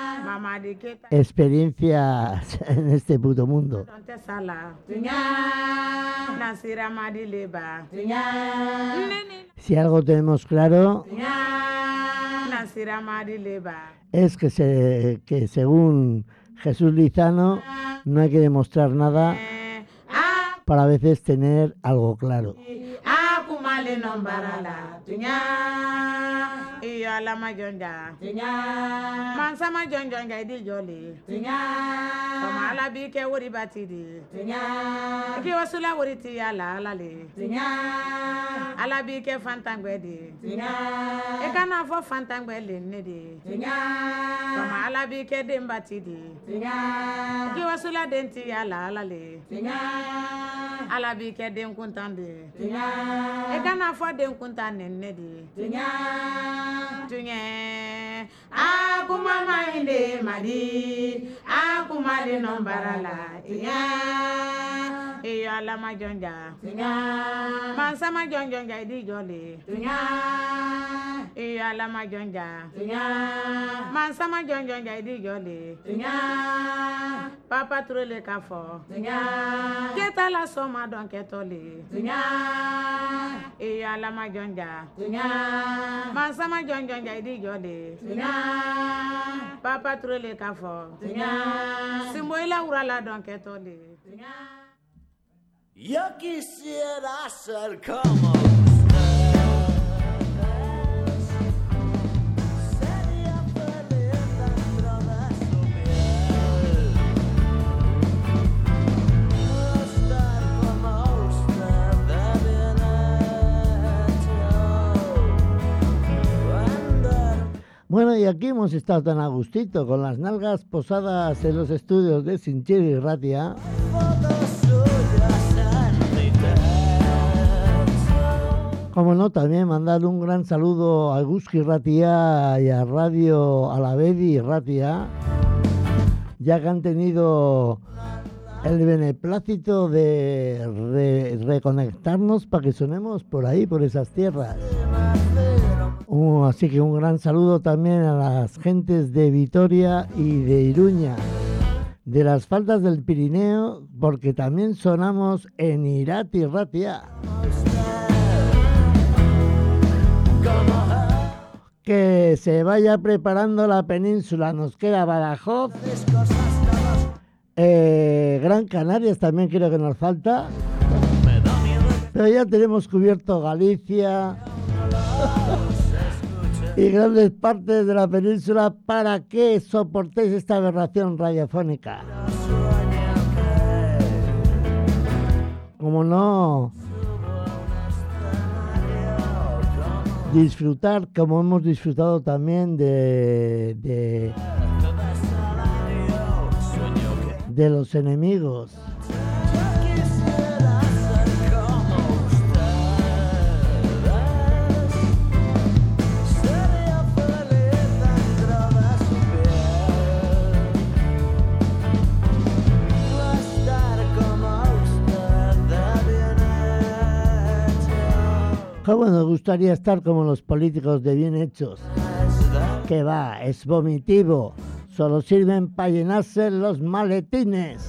experiencias en este puto mundo. Si algo tenemos claro es que según Jesús Lizano no hay que demostrar nada para a veces tener algo claro. Iyo alama jonja mansama jonja idi joli sama ala bi ke wori batidi ke wasula wori ti ala alale ala bi ke fantangwe di e kana fo fantangwe le ne di sama ala bi ke dembatidi ke wasula denti ala alale ala bi ke den kuntande e kana fo den kuntane ne di Tunye, aku mama inde madi, aku mali nombarala. Tunye, iyo alama jonja. Tunye, mansama jonja idi joli. Tunye, iyo alama jonja. Tunye, mansama jonja idi joli. Tunye, papa trole kafo. Tunye, keta la soma don ketoli. Tunye, iyo alama jonja. Tunye. Mansama jonja idi jole papa trole kafo simbo ila urala don ketole yo quisiera ser como Bueno, y aquí hemos estado tan a gustito, con las nalgas posadas en los estudios de Sinchiri y Ratia. Como no, también mandar un gran saludo a Guski Ratia y a Radio Alavedi Ratia, ya que han tenido el beneplácito de reconectarnos para que sonemos por ahí, por esas tierras. Así que un gran saludo también a las gentes de Vitoria y de Iruña, de las faldas del Pirineo, porque también sonamos en Irati Ratia. Que se vaya preparando la península, nos queda Badajoz, Gran Canarias también creo que nos falta, pero ya tenemos cubierto Galicia y grandes partes de la península para que soportéis esta aberración radiofónica. Como no, disfrutar como hemos disfrutado también de los enemigos. ¿Cómo nos gustaría estar como los políticos de bien hechos? Que va, es vomitivo, solo sirven para llenarse los maletines.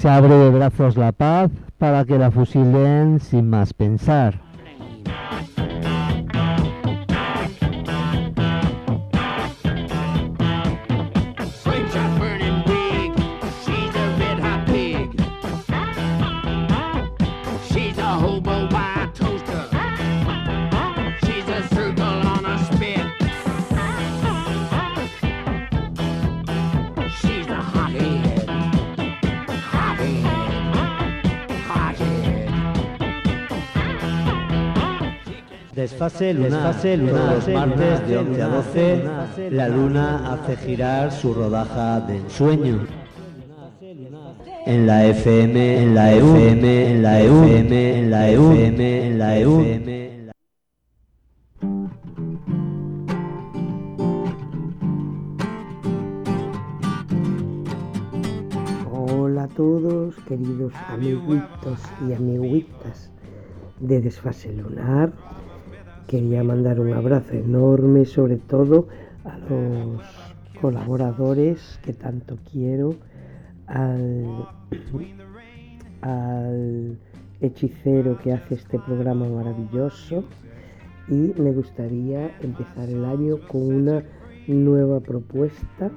Se abre de brazos la paz para que la fusilen sin más pensar. Desfase lunar. Todos los martes de 11 a 12, la luna hace girar su rodaja de ensueño. En la FM, en la FM, en la FM, en la FM, en la FM. Hola a todos, queridos amiguitos y amiguitas de Desfase Lunar. Quería mandar un abrazo enorme, sobre todo a los colaboradores que tanto quiero, al hechicero que hace este programa maravilloso, y me gustaría empezar el año con una nueva propuesta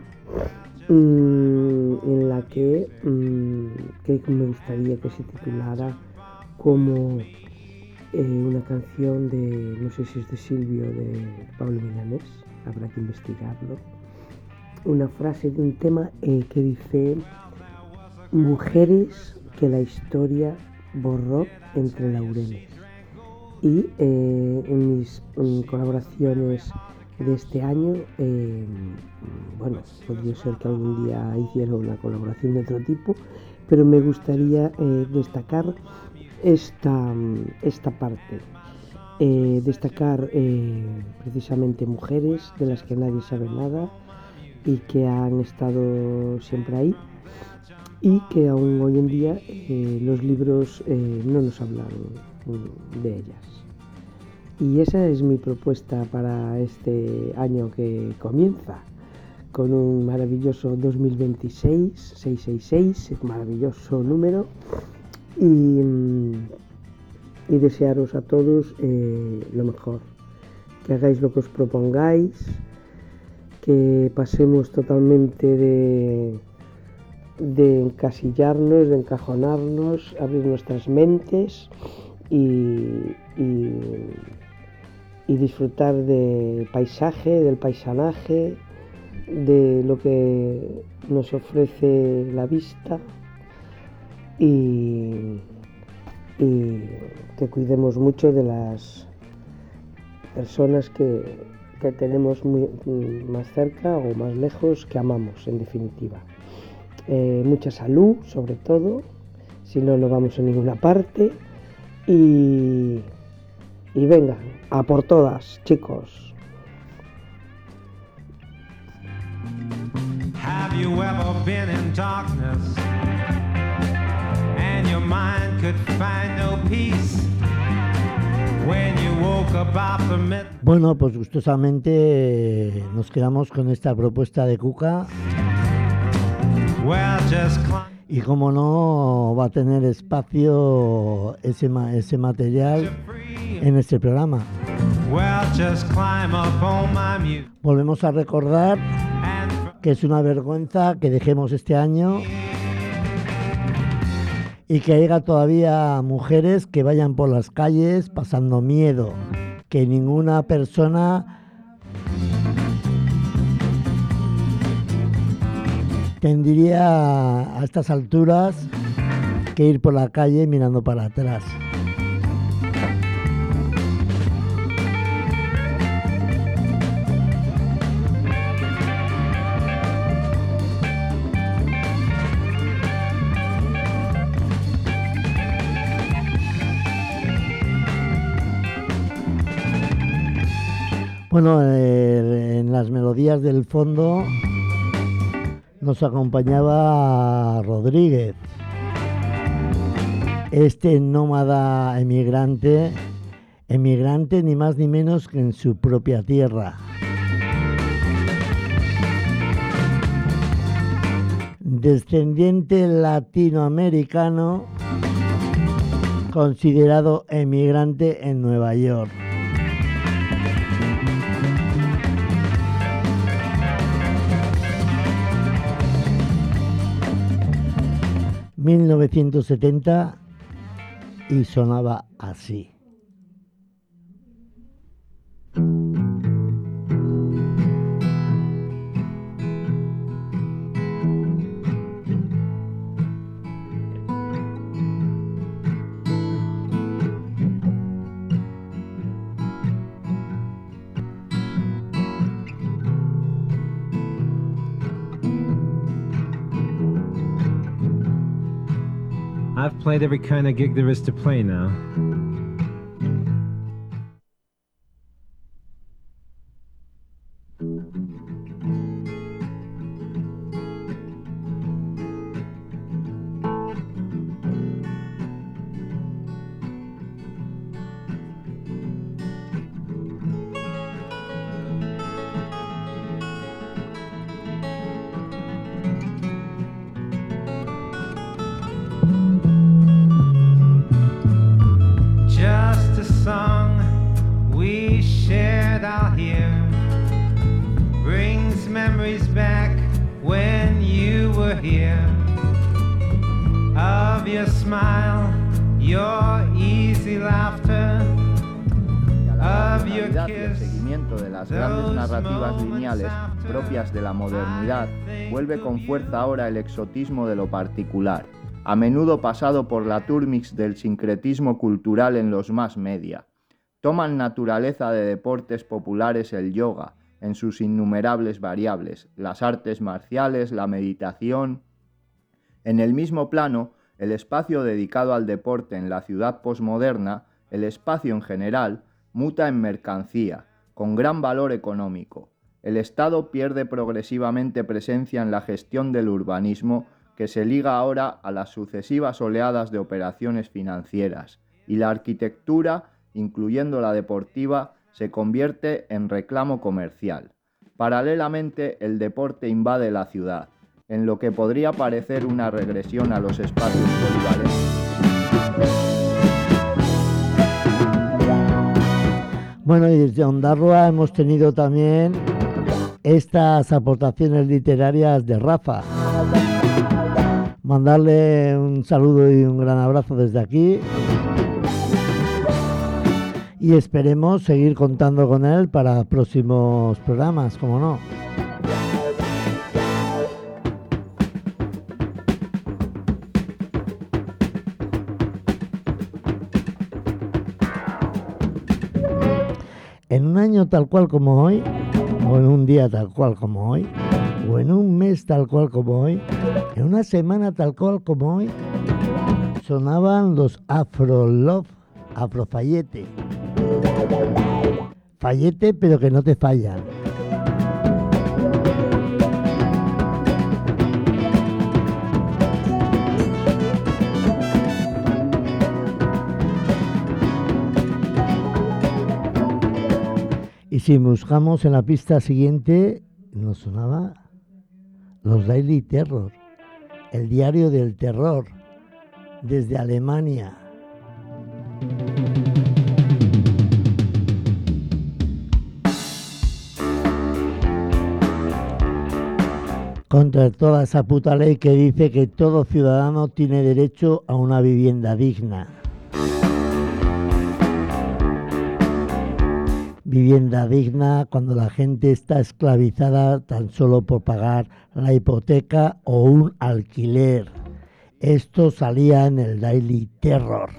en la que me gustaría que se titulara como una canción de, no sé si es de Silvio, de Pablo Milanés, habrá que investigarlo. Una frase de un tema que dice: mujeres que la historia borró entre laureles. Y en mis colaboraciones de este año, bueno, podría ser que algún día hiciera una colaboración de otro tipo, pero me gustaría destacar esta parte, destacar precisamente mujeres de las que nadie sabe nada y que han estado siempre ahí, y que aún hoy en día los libros no nos hablan de ellas. Y esa es mi propuesta para este año que comienza con un maravilloso 2026, 666, maravilloso número. Y desearos a todos lo mejor, que hagáis lo que os propongáis, que pasemos totalmente de encasillarnos, de encajonarnos, abrir nuestras mentes y disfrutar del paisaje, del paisanaje, de lo que nos ofrece la vista. Y que cuidemos mucho de las personas que tenemos más cerca o más lejos, que amamos, en definitiva. Mucha salud, sobre todo, si no, no vamos a ninguna parte. Y venga, a por todas, chicos. Have you ever been in darkness? Your mind could find no peace when you woke up after midnight. Bueno, pues gustosamente nos quedamos con esta propuesta de Cuca. Y como no va a tener espacio ese material en este programa. Volvemos a recordar que es una vergüenza que dejemos este año y que haya todavía mujeres que vayan por las calles pasando miedo, que ninguna persona tendría a estas alturas que ir por la calle mirando para atrás. Bueno, en las melodías del fondo nos acompañaba Rodríguez, este nómada emigrante ni más ni menos que en su propia tierra. descendiente latinoamericano, considerado emigrante en Nueva York. ...1970... y sonaba así. I've played every kind of gig there is to play now. De la modernidad, vuelve con fuerza ahora el exotismo de lo particular, a menudo pasado por la turmix del sincretismo cultural en los mass media. Toman naturaleza de deportes populares el yoga, en sus innumerables variables, las artes marciales, la meditación. En el mismo plano, el espacio dedicado al deporte en la ciudad posmoderna, el espacio en general, muta en mercancía, con gran valor económico. El Estado pierde progresivamente presencia en la gestión del urbanismo, que se liga ahora a las sucesivas oleadas de operaciones financieras, y la arquitectura, incluyendo la deportiva, se convierte en reclamo comercial. Paralelamente, el deporte invade la ciudad, en lo que podría parecer una regresión a los espacios polivalentes. Bueno, y desde Ondarroa hemos tenido también estas aportaciones literarias de Rafa. Mandarle un saludo y un gran abrazo desde aquí. Y esperemos seguir contando con él para próximos programas, como no. En un año tal cual como hoy, o en un día tal cual como hoy, o en un mes tal cual como hoy, en una semana tal cual como hoy, sonaban los Afro Love, Afro Fallete. Fallete, pero que no te fallan. Y si buscamos en la pista siguiente, nos sonaba los Daily Terror, el diario del terror, desde Alemania. Contra toda esa puta ley que dice que todo ciudadano tiene derecho a una vivienda digna. Vivienda digna cuando la gente está esclavizada tan solo por pagar la hipoteca o un alquiler. Esto salía en el Daily Terror.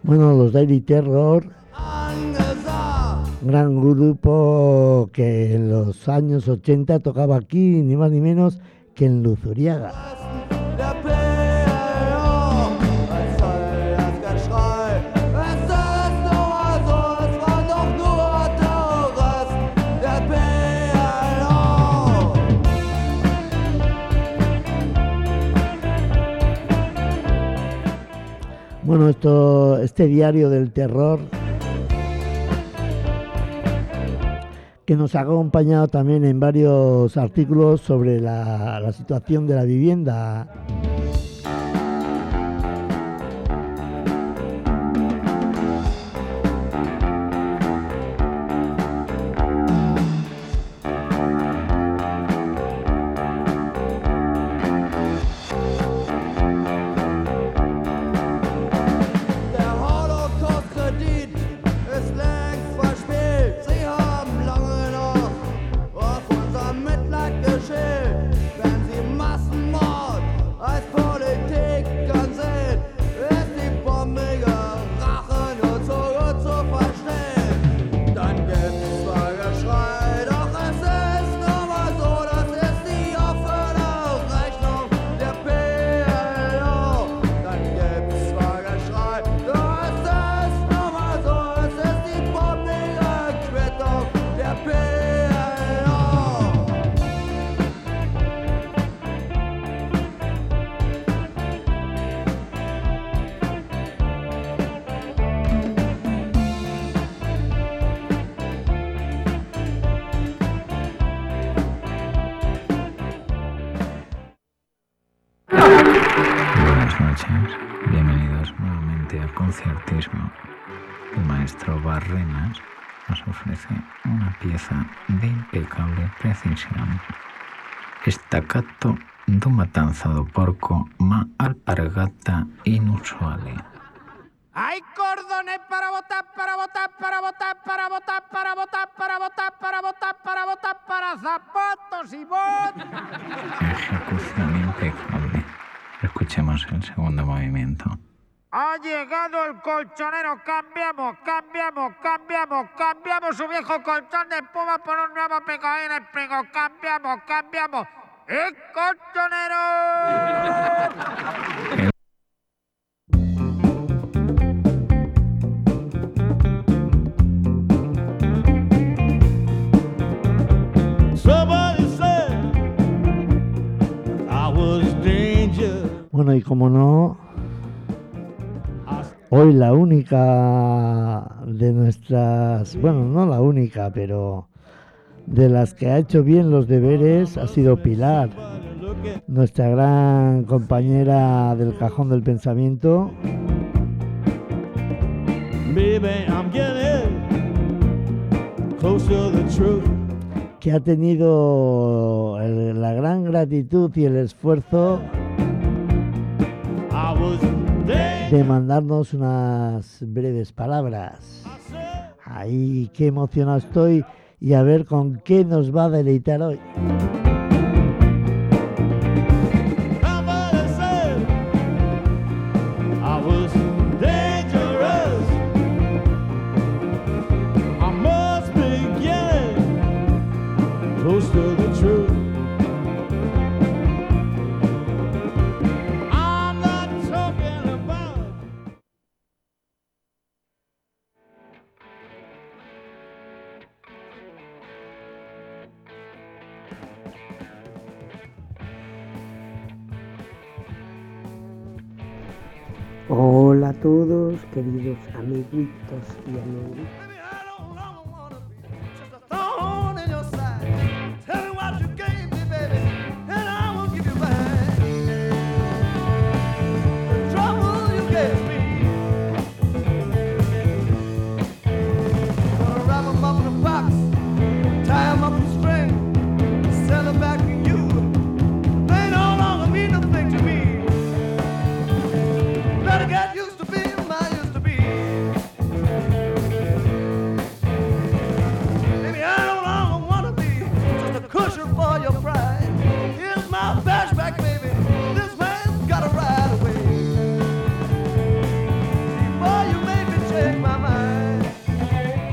Bueno, los Daily Terror, gran grupo que en los años 80 tocaba aquí ni más ni menos que en Luzuriaga. Bueno, este diario del terror, que nos ha acompañado también en varios artículos sobre la situación de la vivienda. Bienvenidos nuevamente a Conciertismo. El maestro Barrenas nos ofrece una pieza de impecable precisión. Staccato d'un matanza do porco ma alpargata inusuale. Hay cordones para votar, para votar, para votar, para votar, para votar, para votar, para votar, para votar, para zapatos y botas. Ejecución impecable. Escuchemos el segundo movimiento. Ha llegado el colchonero, cambiamos, cambiamos, cambiamos, cambiamos su viejo colchón de espuma por un nuevo picadín esprigo, cambiamos, cambiamos. ¡El colchonero! Bueno, y como no, hoy la única de nuestras, bueno, no la única, pero de las que ha hecho bien los deberes ha sido Pilar, nuestra gran compañera del Cajón del Pensamiento. Que ha tenido la gran gratitud y el esfuerzo de mandarnos unas breves palabras. Ay, qué emocionado estoy y a ver con qué nos va a deleitar hoy. Hola a todos, queridos amiguitos y amiguitas.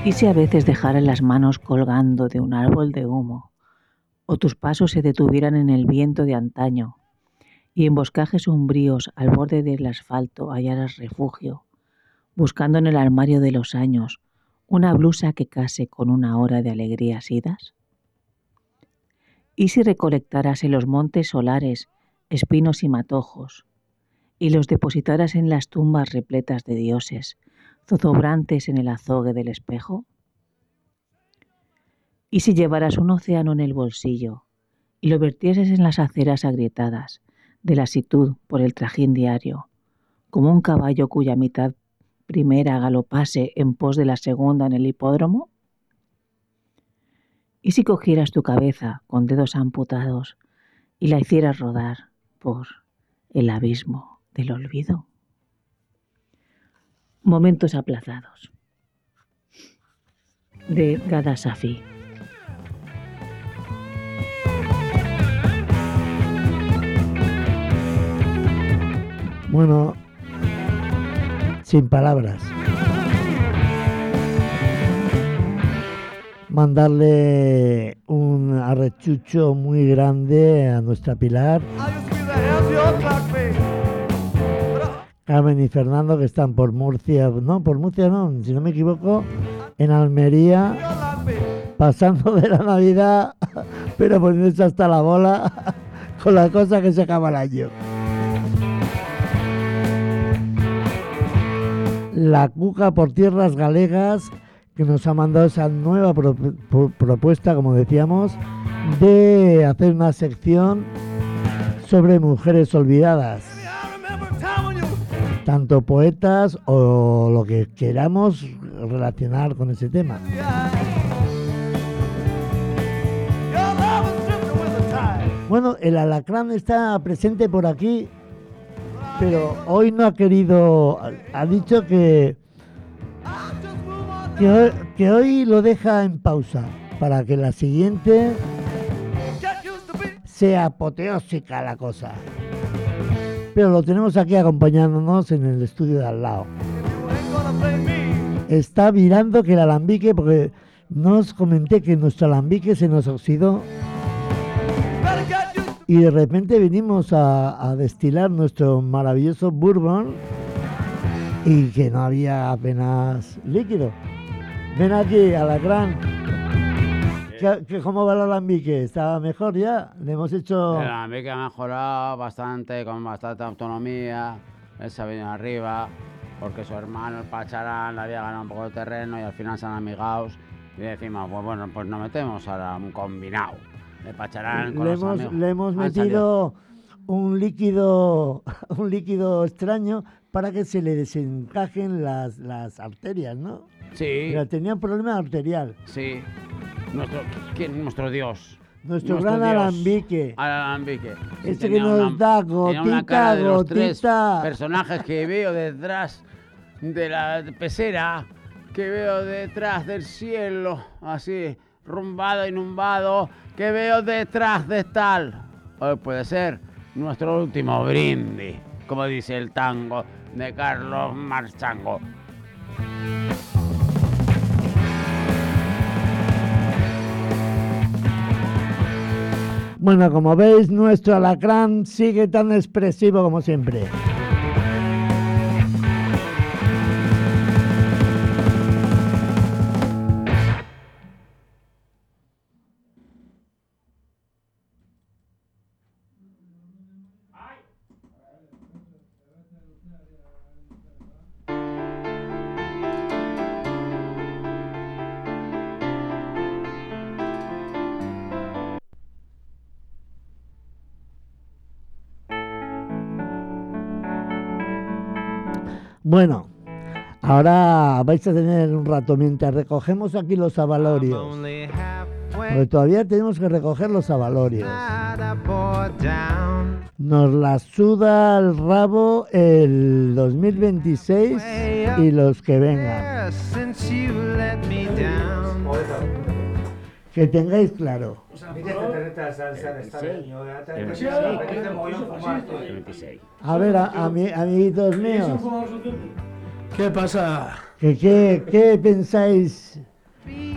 ¿Y si a veces dejaras las manos colgando de un árbol de humo, o tus pasos se detuvieran en el viento de antaño, y en boscajes umbríos al borde del asfalto hallaras refugio, buscando en el armario de los años una blusa que case con una hora de alegrías idas? ¿Y si recolectaras en los montes solares espinos y matojos, y los depositaras en las tumbas repletas de dioses, zozobrantes en el azogue del espejo? ¿Y si llevaras un océano en el bolsillo y lo vertieses en las aceras agrietadas de lasitud por el trajín diario, como un caballo cuya mitad primera galopase en pos de la segunda en el hipódromo? ¿Y si cogieras tu cabeza con dedos amputados y la hicieras rodar por el abismo del olvido? Momentos aplazados, de Gada Safi. Bueno, sin palabras. Mandarle un arrechucho muy grande a nuestra Pilar, Carmen y Fernando, que están por Murcia, si no me equivoco, en Almería, pasando de la Navidad, pero poniéndose hasta la bola con la cosa que se acaba el año. La Cuca por tierras galegas, que nos ha mandado esa nueva propuesta, como decíamos, de hacer una sección sobre mujeres olvidadas. Tanto poetas o lo que queramos relacionar con ese tema. Bueno, el alacrán está presente por aquí, pero hoy no ha querido, ha dicho que hoy lo deja en pausa para que la siguiente sea apoteósica la cosa. Pero lo tenemos aquí acompañándonos en el estudio de al lado. Está mirando que el alambique, porque no os comenté que nuestro alambique se nos oxidó y de repente vinimos a destilar nuestro maravilloso bourbon y que no había apenas líquido. Ven aquí, alacrán. ¿Cómo va el alambique? ¿Está mejor ya? Le hemos hecho... El alambique ha mejorado bastante, con bastante autonomía. Él se ha venido arriba, porque su hermano, el Pacharán, le había ganado un poco de terreno y al final se han amigado. Y decimos, pues bueno, pues nos metemos ahora un combinado de Pacharán con los amigos. Le hemos metido un líquido extraño para que se le desencajen las arterias, ¿no? Sí. Pero tenía un problema arterial. Sí. Nuestro Dios. Nuestro gran Dios. Alambique. Alambique. Este que nos da gotita, de los tres gotita. Personajes que veo detrás de la pecera, que veo detrás del cielo, así, rumbado y numbado, que veo detrás de tal. Hoy puede ser nuestro último brindis, como dice el tango de Carlos Marchango. Bueno, como veis, nuestro alacrán sigue tan expresivo como siempre. Bueno, ahora vais a tener un rato mientras recogemos aquí los avalorios. Porque todavía tenemos que recoger los avalorios. Nos la suda el rabo el 2026 y los que vengan. Que tengáis claro. A ver, amiguitos míos. ¿Qué pasa? ¿Qué pensáis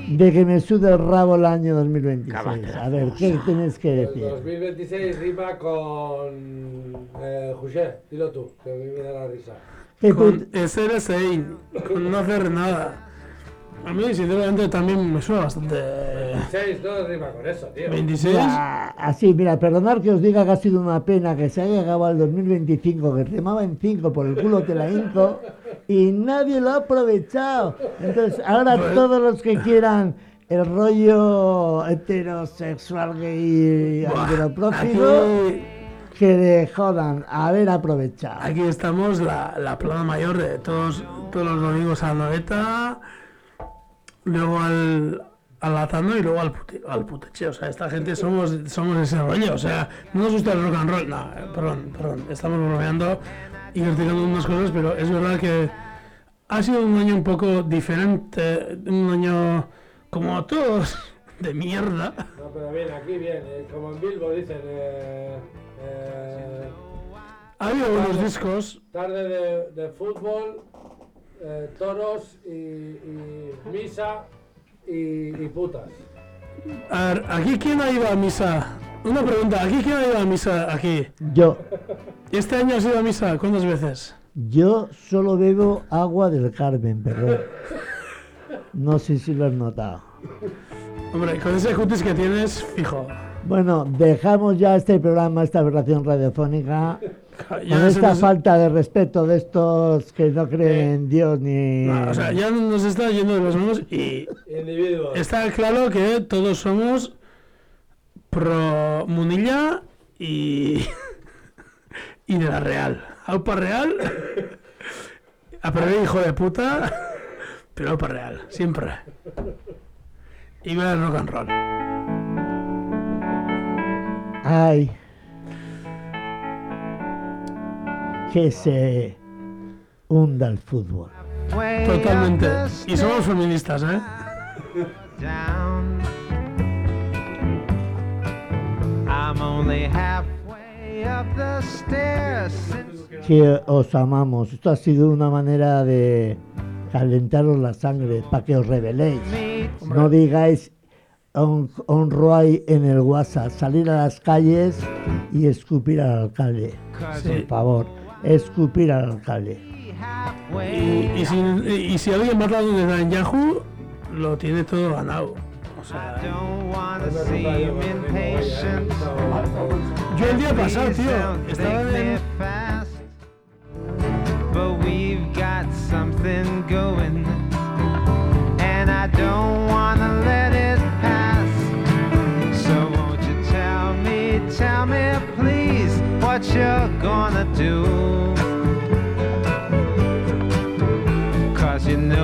de que me sude el rabo el año 2026. A ver, ¿qué tienes que decir? El 2026 rima con José, dilo tú, que a mí me da la risa. Con ser Sein, con no hacer nada. A mí, sinceramente, también me suena bastante. 26 no rima con eso, tío. 26. Así, mira, perdonad que os diga que ha sido una pena que se haya acabado el 2025, que rimaba en 5, por el culo te la hinco, y nadie lo ha aprovechado. Entonces, ahora todos los que quieran el rollo heterosexual gay androprófido, que le jodan, haber aprovechado. Aquí estamos, la plana mayor de todos los domingos a la noveta, luego al Lazano y luego al putecheo. O sea, esta gente somos ese rollo. O sea, no nos gusta el rock and roll. No, perdón. Estamos bromeando y criticando unas cosas, pero es verdad que ha sido un año un poco diferente, un año como todos, de mierda. No, pero bien, aquí bien. Como en Bilbo dicen... ha habido unos discos... Tarde de fútbol, toros y misa y putas. A ver, ¿aquí quién ha ido a misa? Una pregunta, ¿aquí quién ha ido a misa aquí? Yo. ¿Este año has ido a misa? ¿Cuántas veces? Yo solo bebo agua del Carmen, perdón. No sé si lo has notado. Hombre, con ese cutis que tienes, fijo. Bueno, dejamos ya este programa, esta aberración radiofónica, Ya con esta nos- falta de respeto de estos que no creen en Dios ni... No, o sea, ya nos está yendo de las manos y Individuos. está claro que todos somos pro Munilla y de la Real. Aupa Real, a perder hijo de puta, pero Aupa Real, siempre. Y viva el rock and roll. Ay, que se hunda el fútbol. Totalmente. Y somos feministas, ¿eh? I'm only halfway up the stairs. Que os amamos. Esto ha sido una manera de calentaros la sangre para que os rebeléis. No digáis on Roy en el WhatsApp, salir a las calles y escupir al alcalde. Sí. Por favor, escupir al alcalde. Y si alguien mata a Netanyahu, lo tiene todo ganado. O sea, yo el día pasado, tío, estaba en... But we've got something going, and I don't wanna let it pass. So won't you tell me please what you're gonna do? 'Cause you know